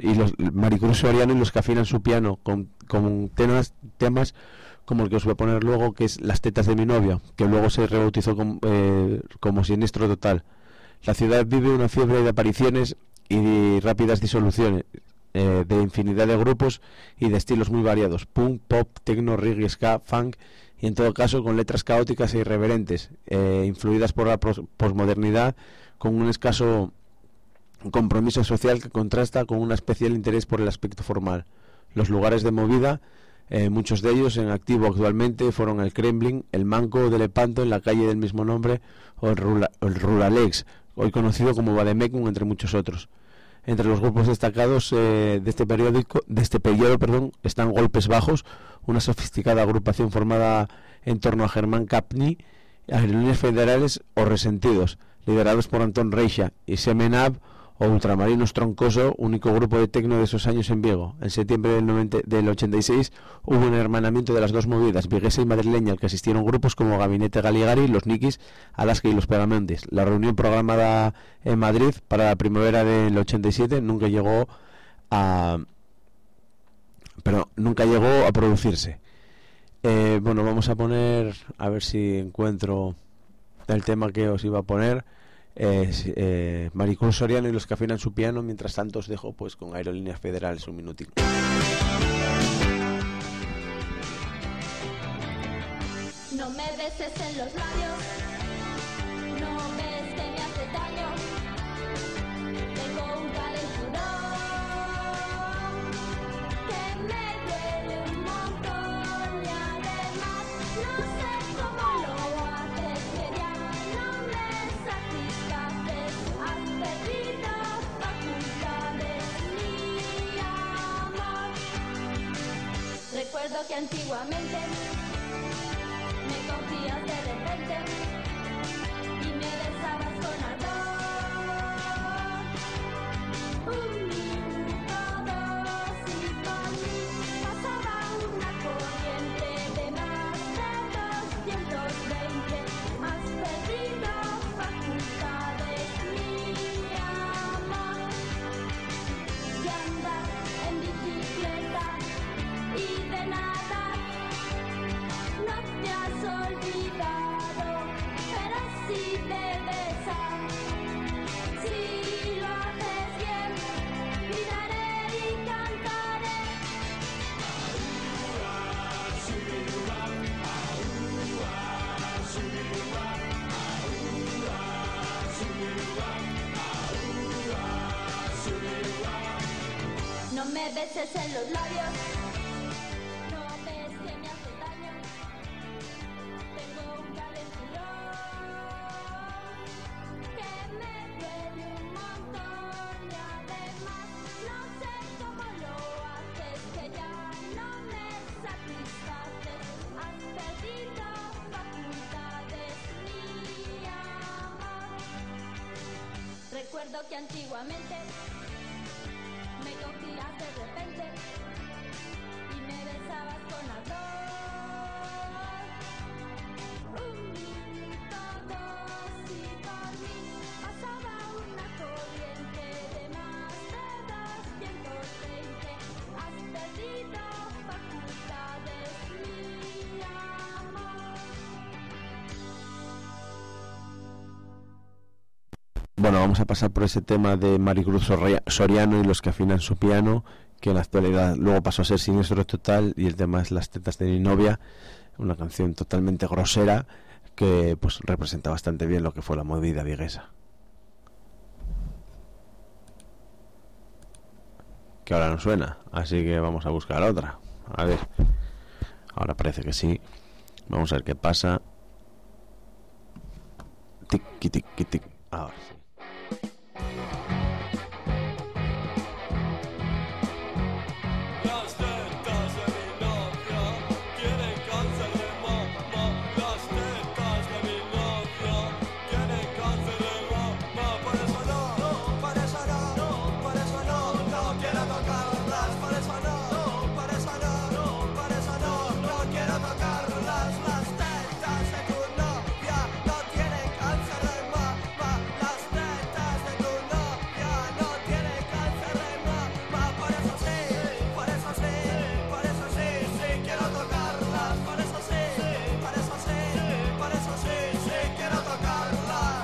su piano con temas como el que os voy a poner luego, que es Las tetas de mi novio, que luego se rebautizó como Siniestro Total. La ciudad vive una fiebre de apariciones y rápidas disoluciones de infinidad de grupos y de estilos muy variados: punk, pop, techno, reggae, ska, funk, y en todo caso con letras caóticas e irreverentes, influidas por la posmodernidad, con un escaso compromiso social que contrasta con un especial interés por el aspecto formal. Los lugares de movida, muchos de ellos en activo actualmente, fueron el Kremlin, el Manco de Lepanto en la calle del mismo nombre, o el Ruralex, hoy conocido como Vademecum, entre muchos otros. Entre los grupos destacados de este periodo están Golpes Bajos, una sofisticada agrupación formada en torno a Germán Capni, Aerolíneas Federales o Resentidos, liderados por Antón Reixa, y Semenab o Ultramarinos Troncoso, único grupo de tecno de esos años en Vigo. En septiembre del 86 hubo un hermanamiento de las dos movidas, viguesa y madrileña, al que asistieron grupos como Gabinete Galigari, Los Nikis, Alaska y Los Pegamentes. La reunión programada en Madrid para la primavera del 87 nunca llegó a producirse. Bueno, vamos a poner, a ver si encuentro el tema que os iba a poner. Maricruz Soriano y los que afinan su piano. Mientras tanto os dejo pues con Aerolíneas Federales un minutito. No me beses en los labios, no ves que me hace daño. Tengo un calenturón que me duele un montón y además no sé cómo lo haces, media que antiguamente me cogías de repente y me besabas con ardor. Un minuto, dos y por mí pasaba una corriente de más de 220. Has perdido facultades, mi amor. Y andar en bicicleta y de nadar no te has olvidado, pero sí de besar. Si lo haces bien, gritaré y cantaré. No me beses en los labios, no ves que me hace daño. Tengo un calenturón que me duele un montón y además no sé cómo lo haces, que ya no me satisfaces. Has perdido facultades, mi amor. Recuerdo que antiguamente me cogías de repente y me besabas con ardor. Un minuto, dos y por mí pasaba una corriente de más de 220. Has perdido facultades, mi amor. Bueno, vamos a pasar por ese tema de Maricruz Soriano y los que afinan su piano, que en la actualidad luego pasó a ser Siniestro Total, y el tema es Las tetas de mi novia, una canción totalmente grosera que pues representa bastante bien lo que fue la movida viguesa. Que ahora no suena, así que vamos a buscar otra. A ver, ahora parece que sí. Vamos a ver qué pasa. Tiki tiki tiki. Ahora sí. Las tetas de mi novia tienen cáncer de mama. Las tetas de mi novia tienen cáncer de mama. Por eso no, por eso no, por eso no quiero tocarlas. Por eso no, por eso no, por eso no quiero tocarlas. Las tetas de tu novia no tienen cáncer de mama. Las tetas de tu novia no tienen cáncer de mama. Por eso sí, por eso sí, por eso sí, sí quiero tocarlas. Por eso sí, por eso sí, por eso sí, sí quiero tocarlas.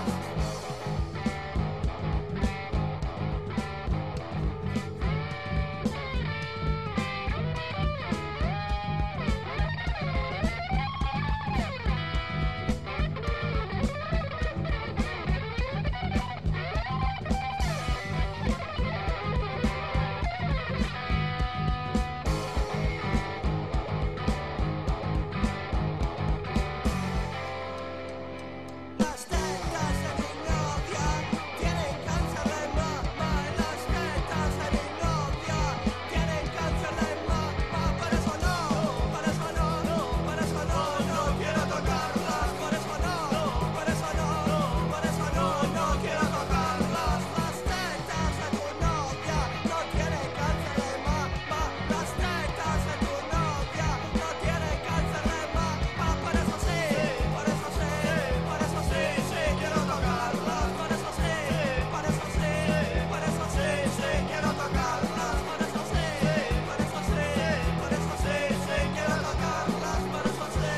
Las tetas de mi novia tienen cáncer de mama. Las tetas de mi novia tienen cáncer de mama. Por eso no, por eso no, por eso no quiero tocarlas. Por eso no, por eso no, por eso no quiero tocarlas. Las tetas de tu novia no tienen cáncer de mama. Las tetas de tu novia no tienen cáncer de mama. Por eso sí, por eso sí, por eso sí, sí quiero tocarlas. Por eso sí, por eso sí, por eso sí, sí quiero tocarlas. Por eso sí, por eso sí, por eso sí, sí quiero tocarlas. Por eso sí,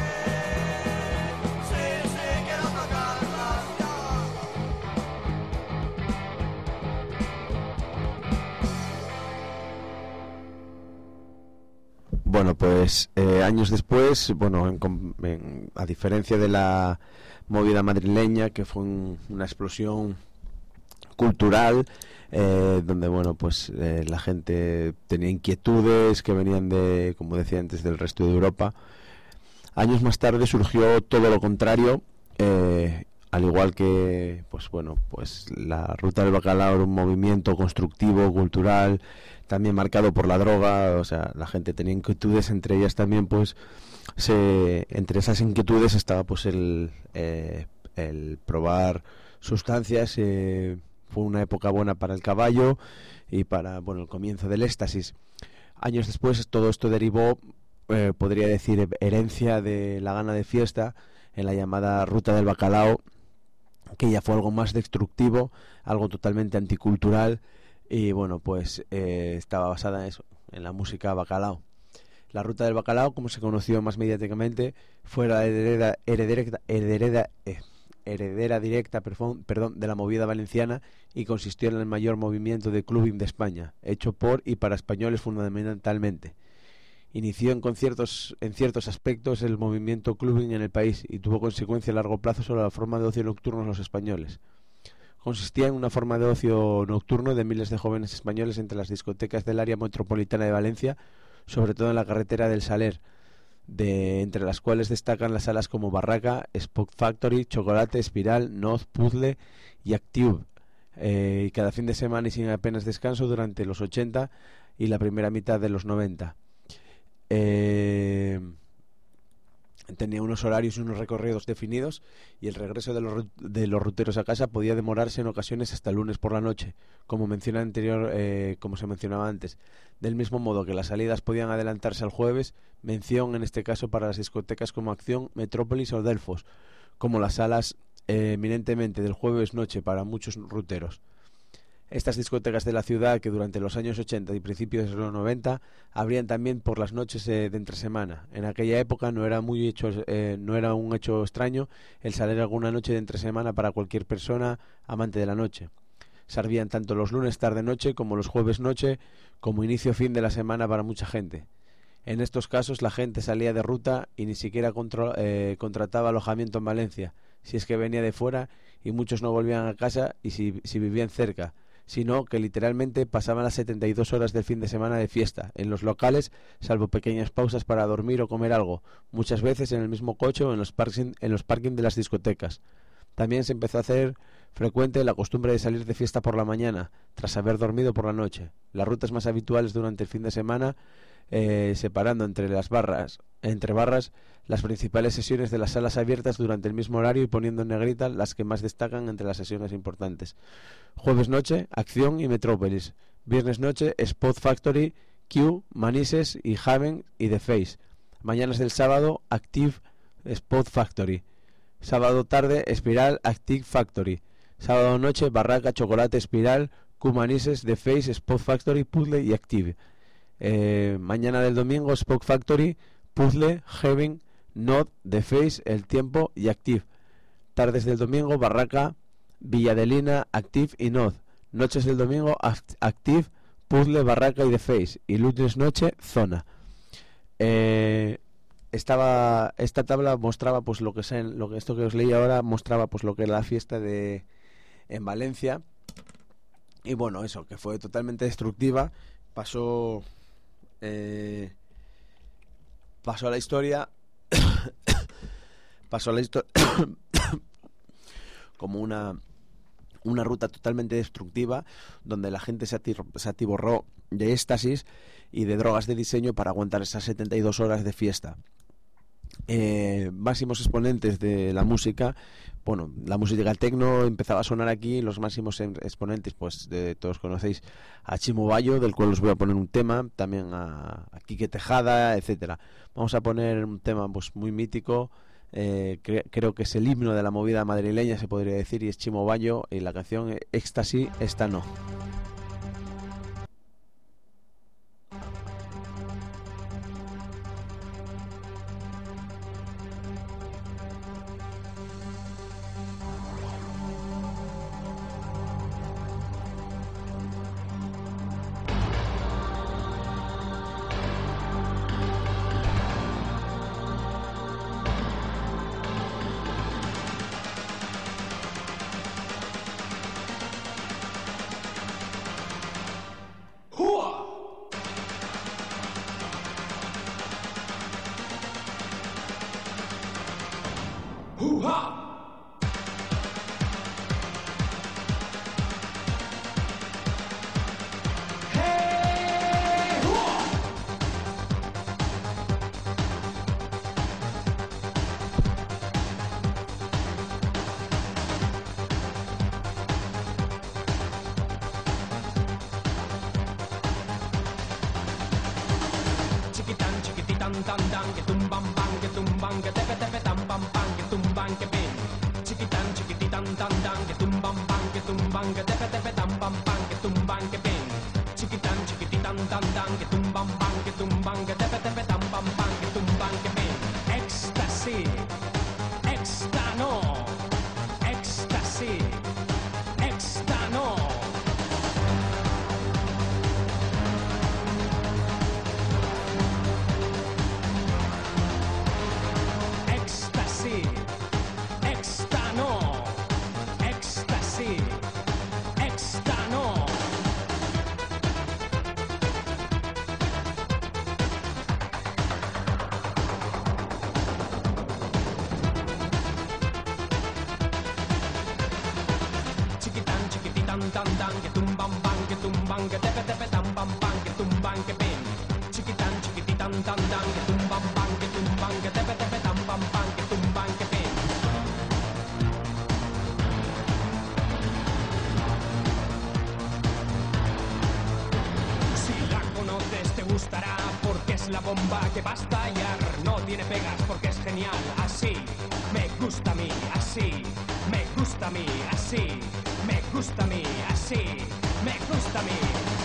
sí, sí quiero tocarlas. Bueno, pues años después, bueno, a diferencia de la movida madrileña, que fue una explosión cultural, donde bueno, pues la gente tenía inquietudes que venían de, como decía antes, del resto de Europa. Años más tarde surgió todo lo contrario, al igual que pues la Ruta del Bacalao era un movimiento constructivo, cultural, también marcado por la droga. O sea, la gente tenía inquietudes, entre ellas también pues entre esas inquietudes estaba pues el probar sustancias. Fue una época buena para el caballo y para el comienzo del éxtasis. Años después todo esto derivó, podría decir, herencia de la gana de fiesta en la llamada Ruta del Bacalao, que ya fue algo más destructivo, algo totalmente anticultural, y estaba basada en eso, en la música bacalao. La Ruta del Bacalao, como se conoció más mediáticamente, fue la heredera directa de la movida valenciana y consistió en el mayor movimiento de clubbing de España, hecho por y para españoles fundamentalmente. Inició en ciertos aspectos el movimiento clubbing en el país y tuvo consecuencia a largo plazo sobre la forma de ocio nocturno de los españoles. Consistía en una forma de ocio nocturno de miles de jóvenes españoles entre las discotecas del área metropolitana de Valencia, sobre todo en la carretera del Saler, entre las cuales destacan las salas como Barraca, Spot Factory, Chocolate, Espiral, Noz, Puzzle y Active, y cada fin de semana y sin apenas descanso durante los 80 y la primera mitad de los 90. Tenía unos horarios y unos recorridos definidos, y el regreso de los ruteros a casa podía demorarse en ocasiones hasta el lunes por la noche, como se mencionaba antes. Del mismo modo que las salidas podían adelantarse al jueves, mención en este caso para las discotecas como Acción, Metrópolis o Delfos, como las salas eminentemente del jueves noche para muchos ruteros. Estas discotecas de la ciudad, que durante los años 80 y principios de los 90 abrían también por las noches de entre semana. En aquella época no era un hecho extraño el salir alguna noche de entre semana para cualquier persona amante de la noche. Servían tanto los lunes tarde-noche como los jueves noche, como inicio-fin de la semana para mucha gente. En estos casos la gente salía de ruta y ni siquiera contrataba alojamiento en Valencia, si es que venía de fuera, y muchos no volvían a casa y si vivían cerca, sino que literalmente pasaban las 72 horas del fin de semana de fiesta, en los locales, salvo pequeñas pausas para dormir o comer algo, muchas veces en el mismo coche o en los parking de las discotecas. También se empezó a hacer frecuente la costumbre de salir de fiesta por la mañana, tras haber dormido por la noche. Las rutas más habituales durante el fin de semana, separando entre barras las principales sesiones de las salas abiertas durante el mismo horario y poniendo en negrita las que más destacan entre las sesiones importantes. Jueves noche, Acción y Metrópolis. Viernes noche, Spot Factory, Q, Manises y Haven y The Face. Mañanas del sábado, Active, Spot Factory. Sábado tarde, Espiral, Active Factory. Sábado noche, Barraca, Chocolate, Espiral, Q, Manises, The Face, Spot Factory, Puzzle y Active. Mañana del domingo, Spot Factory, Puzzle, Heaven, Not, The Face, El Tiempo y Active. Tardes del domingo, Barraca, Villadelina, Active y Not. Noches del domingo, Active, Puzzle, Barraca y The Face. Y lunes noche, Zona. Esta tabla mostraba pues esto que os leí ahora mostraba pues lo que era la fiesta en Valencia. Y bueno, eso, que fue totalmente destructiva. Pasó a la historia como una ruta totalmente destructiva, donde la gente se atiborró de éxtasis y de drogas de diseño para aguantar esas 72 horas de fiesta. Máximos exponentes de la música, la música techno empezaba a sonar aquí. Los máximos exponentes, pues todos conocéis a Chimo Bayo, del cual os voy a poner un tema, también a Quique Tejada, etcétera. Vamos a poner un tema pues muy mítico, creo que es el himno de la movida madrileña, se podría decir, y es Chimo Bayo, y la canción Éxtasis, esta no. bang, que tepe tepe tam pam pam, que tumban que pin. Chiquitan chiquititan tan dan, que tumban pam, que tumban, que tepe tepe tam pam pam, que tumban que pin. Si la conoces te gustará porque es la bomba que va a estallar. No tiene pegas porque es genial, así me gusta a mí, así me gusta a mí, así me gusta a mí, así me gusta a mí.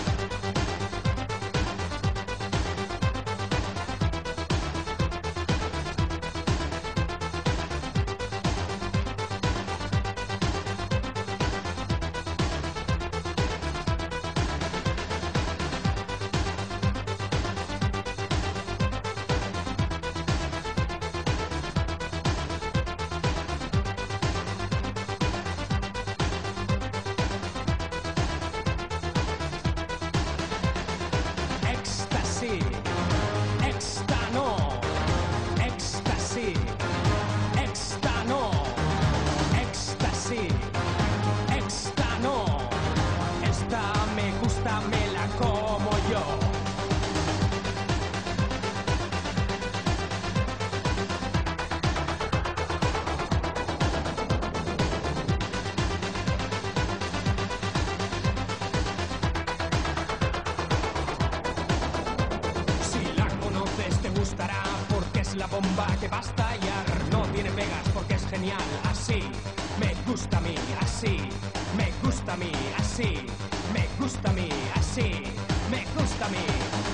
La bomba que va a estallar no tiene pegas porque es genial, así me gusta a mí, así me gusta a mí, así me gusta a mí, así me gusta a mí.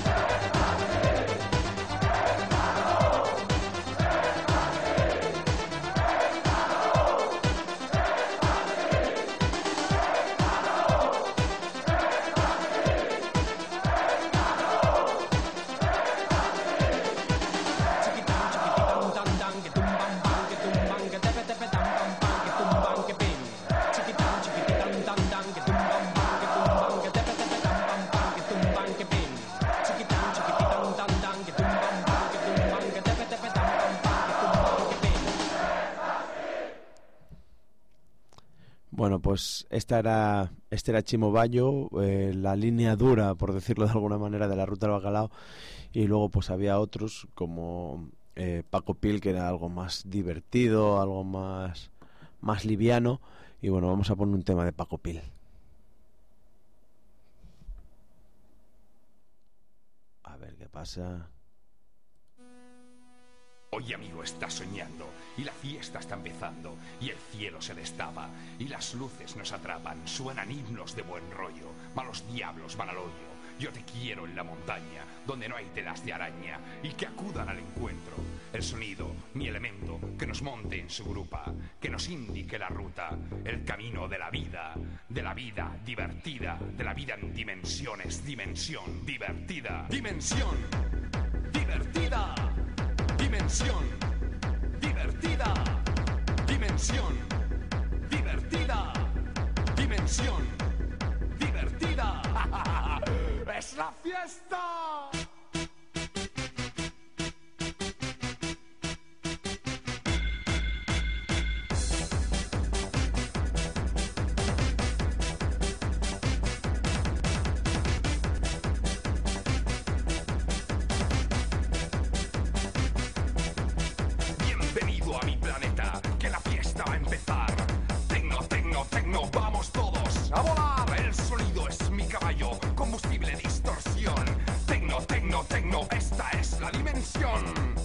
Bueno, pues este era Chimo Bayo, la línea dura, por decirlo de alguna manera, de la Ruta del Bacalao, y luego pues había otros como Paco Pil, que era algo más divertido, algo más liviano, y bueno, vamos a poner un tema de Paco Pil. A ver qué pasa. Hoy, amigo, está soñando y la fiesta está empezando y el cielo se destapa y las luces nos atrapan, suenan himnos de buen rollo, malos diablos van al hoyo. Yo te quiero en la montaña, donde no hay telas de araña, y que acudan al encuentro. El sonido, mi elemento, que nos monte en su grupa, que nos indique la ruta, el camino de la vida divertida, de la vida en dimensiones, dimensión divertida, dimensión divertida. Dimensión divertida, dimensión divertida, dimensión divertida. ¡Es la fiesta! A mi planeta, que la fiesta va a empezar. Tecno, tecno, tecno, vamos todos a volar. El sonido es mi caballo, combustible, distorsión. Tecno, tecno, tecno, esta es la dimensión.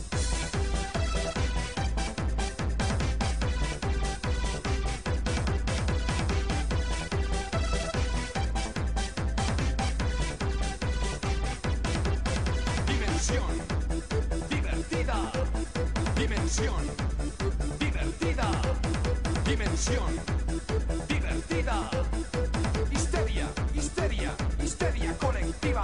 Dimensión divertida, dimensión divertida, dimensión divertida, histeria, histeria, histeria colectiva.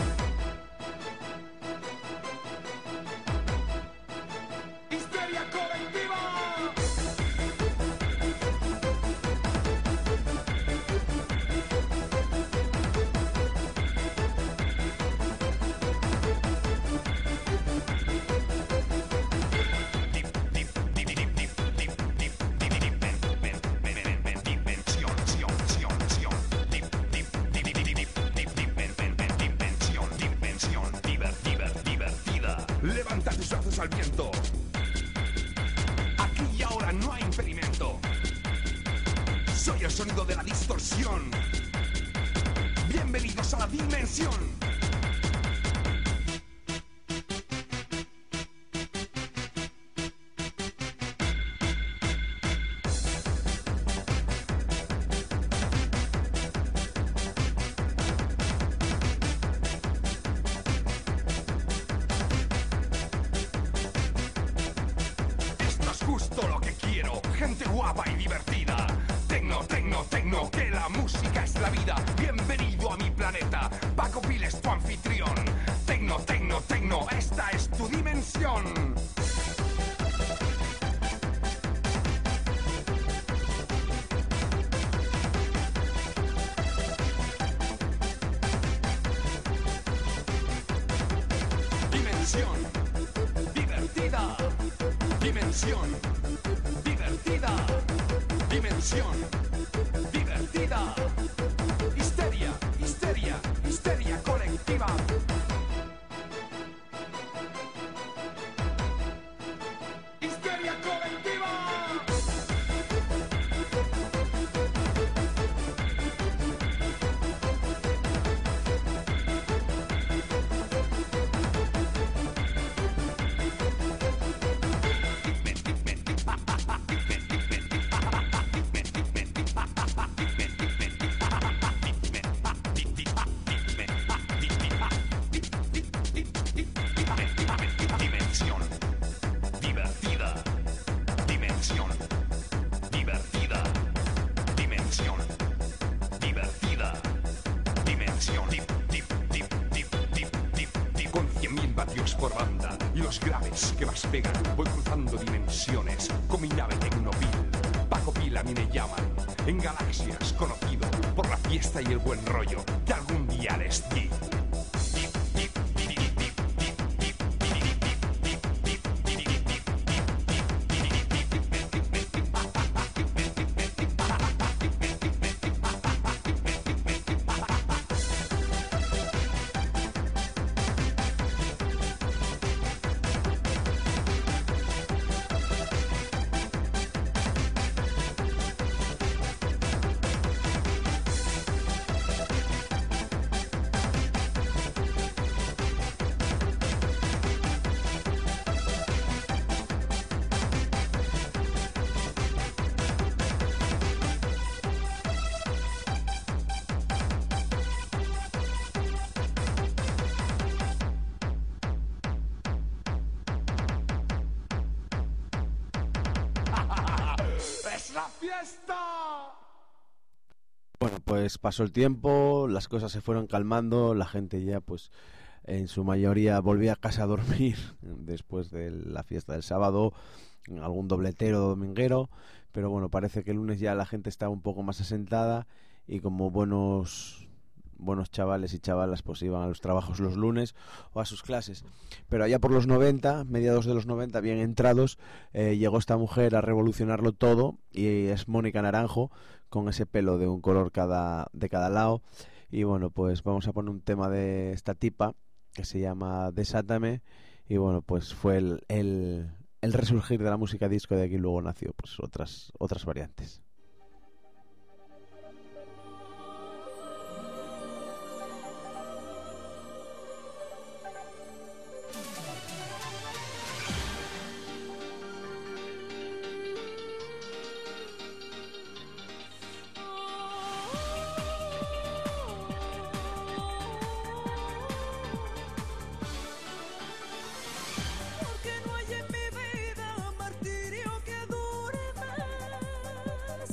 Histeria colectiva. Levanta tus brazos al viento. Aquí y ahora no hay impedimento. Soy el sonido de la distorsión. Bienvenidos a la dimensión. Esto es justo lo que quiero. Gente guapa y divertida. Tecno, tecno, tecno, que la música es la vida. Bienvenido a mi planeta. Paco Pil es tu anfitrión. Tecno, tecno, tecno, esta es tu dimensión. Dimensión divertida. Dimensión divertida. Dimensión divertida. Histeria, histeria, histeria colectiva. Histeria colectiva. Dimensión divertida. Dimensión divertida. Dimensión divertida. Dimensión con 100.000 vatios por banda y los graves que más pegan. Voy cruzando dimensiones con mi nave Tecnopil. Paco Pil a mí me llaman. En galaxias conocido por la fiesta y el buen rollo que algún día les di. ¡Es la fiesta! Bueno, pues pasó el tiempo, las cosas se fueron calmando, la gente ya pues en su mayoría volvía a casa a dormir después de la fiesta del sábado, algún dobletero dominguero, pero bueno, parece que el lunes ya la gente estaba un poco más asentada y como buenos chavales y chavalas pues iban a los trabajos los lunes o a sus clases. Pero allá por los 90, mediados de los 90, bien entrados, llegó esta mujer a revolucionarlo todo y es Mónica Naranjo, con ese pelo de un color de cada lado. Y bueno, pues vamos a poner un tema de esta tipa que se llama Desátame y bueno, pues fue el resurgir de la música disco. De aquí luego nació pues otras variantes. Porque no hay en mi vida martirio que dure más.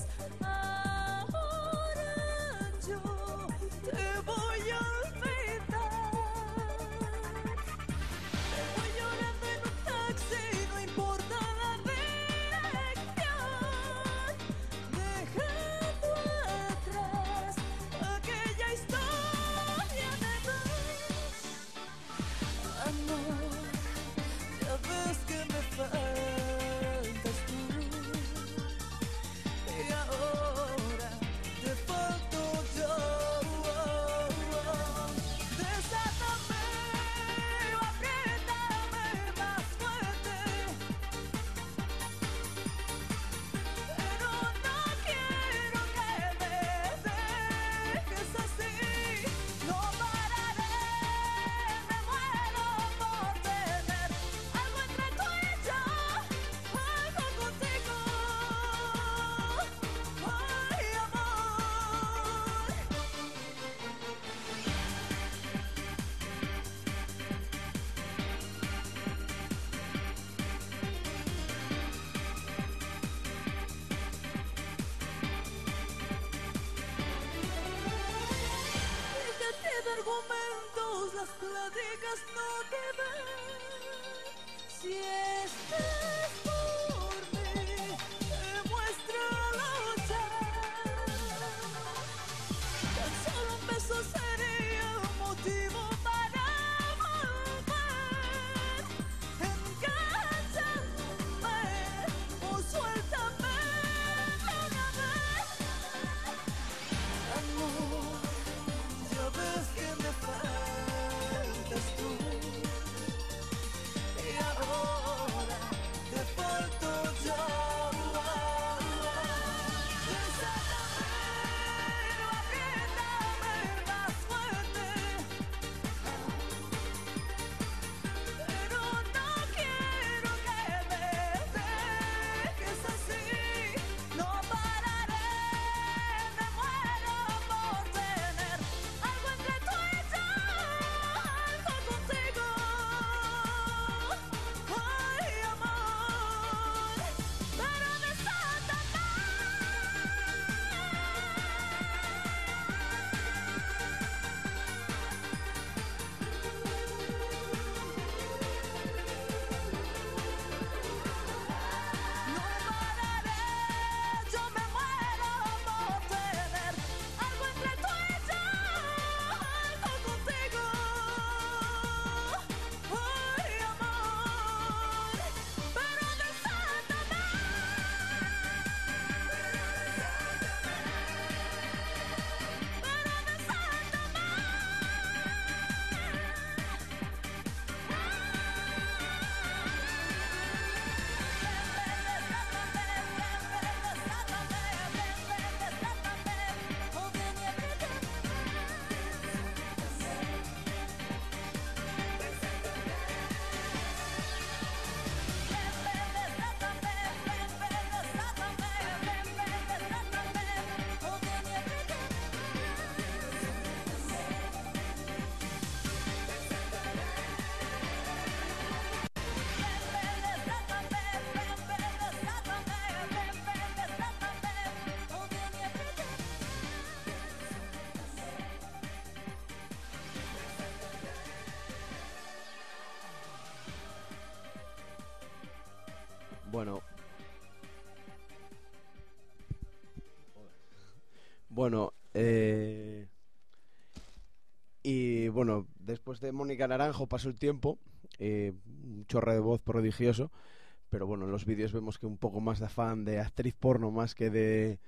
Y bueno, después de Mónica Naranjo pasó el tiempo, un chorro de voz prodigioso, pero bueno, en los vídeos vemos que un poco más de afán de actriz porno más que de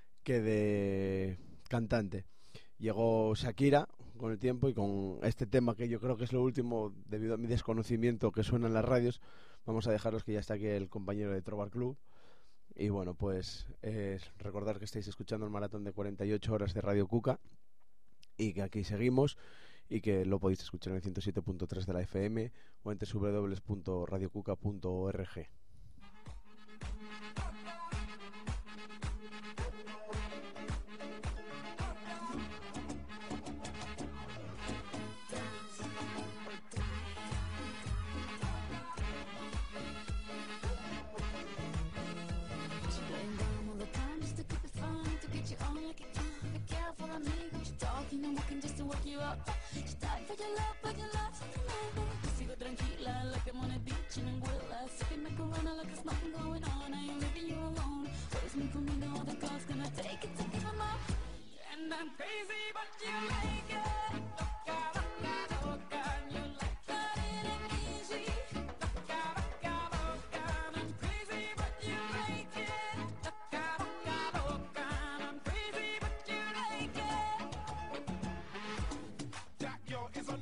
cantante. Llegó Shakira con el tiempo y con este tema que yo creo que es lo último, debido a mi desconocimiento, que suena en las radios. Vamos a dejaros que ya está aquí el compañero de Trobar Club. Y bueno, pues recordar que estáis escuchando el maratón de 48 horas de Radio Cuca y que aquí seguimos y que lo podéis escuchar en el 107.3 de la FM o en www.radiocuca.org. Sigo tranquila, la que money bitch en anguila. Sé que me corona, like there's nothing going on.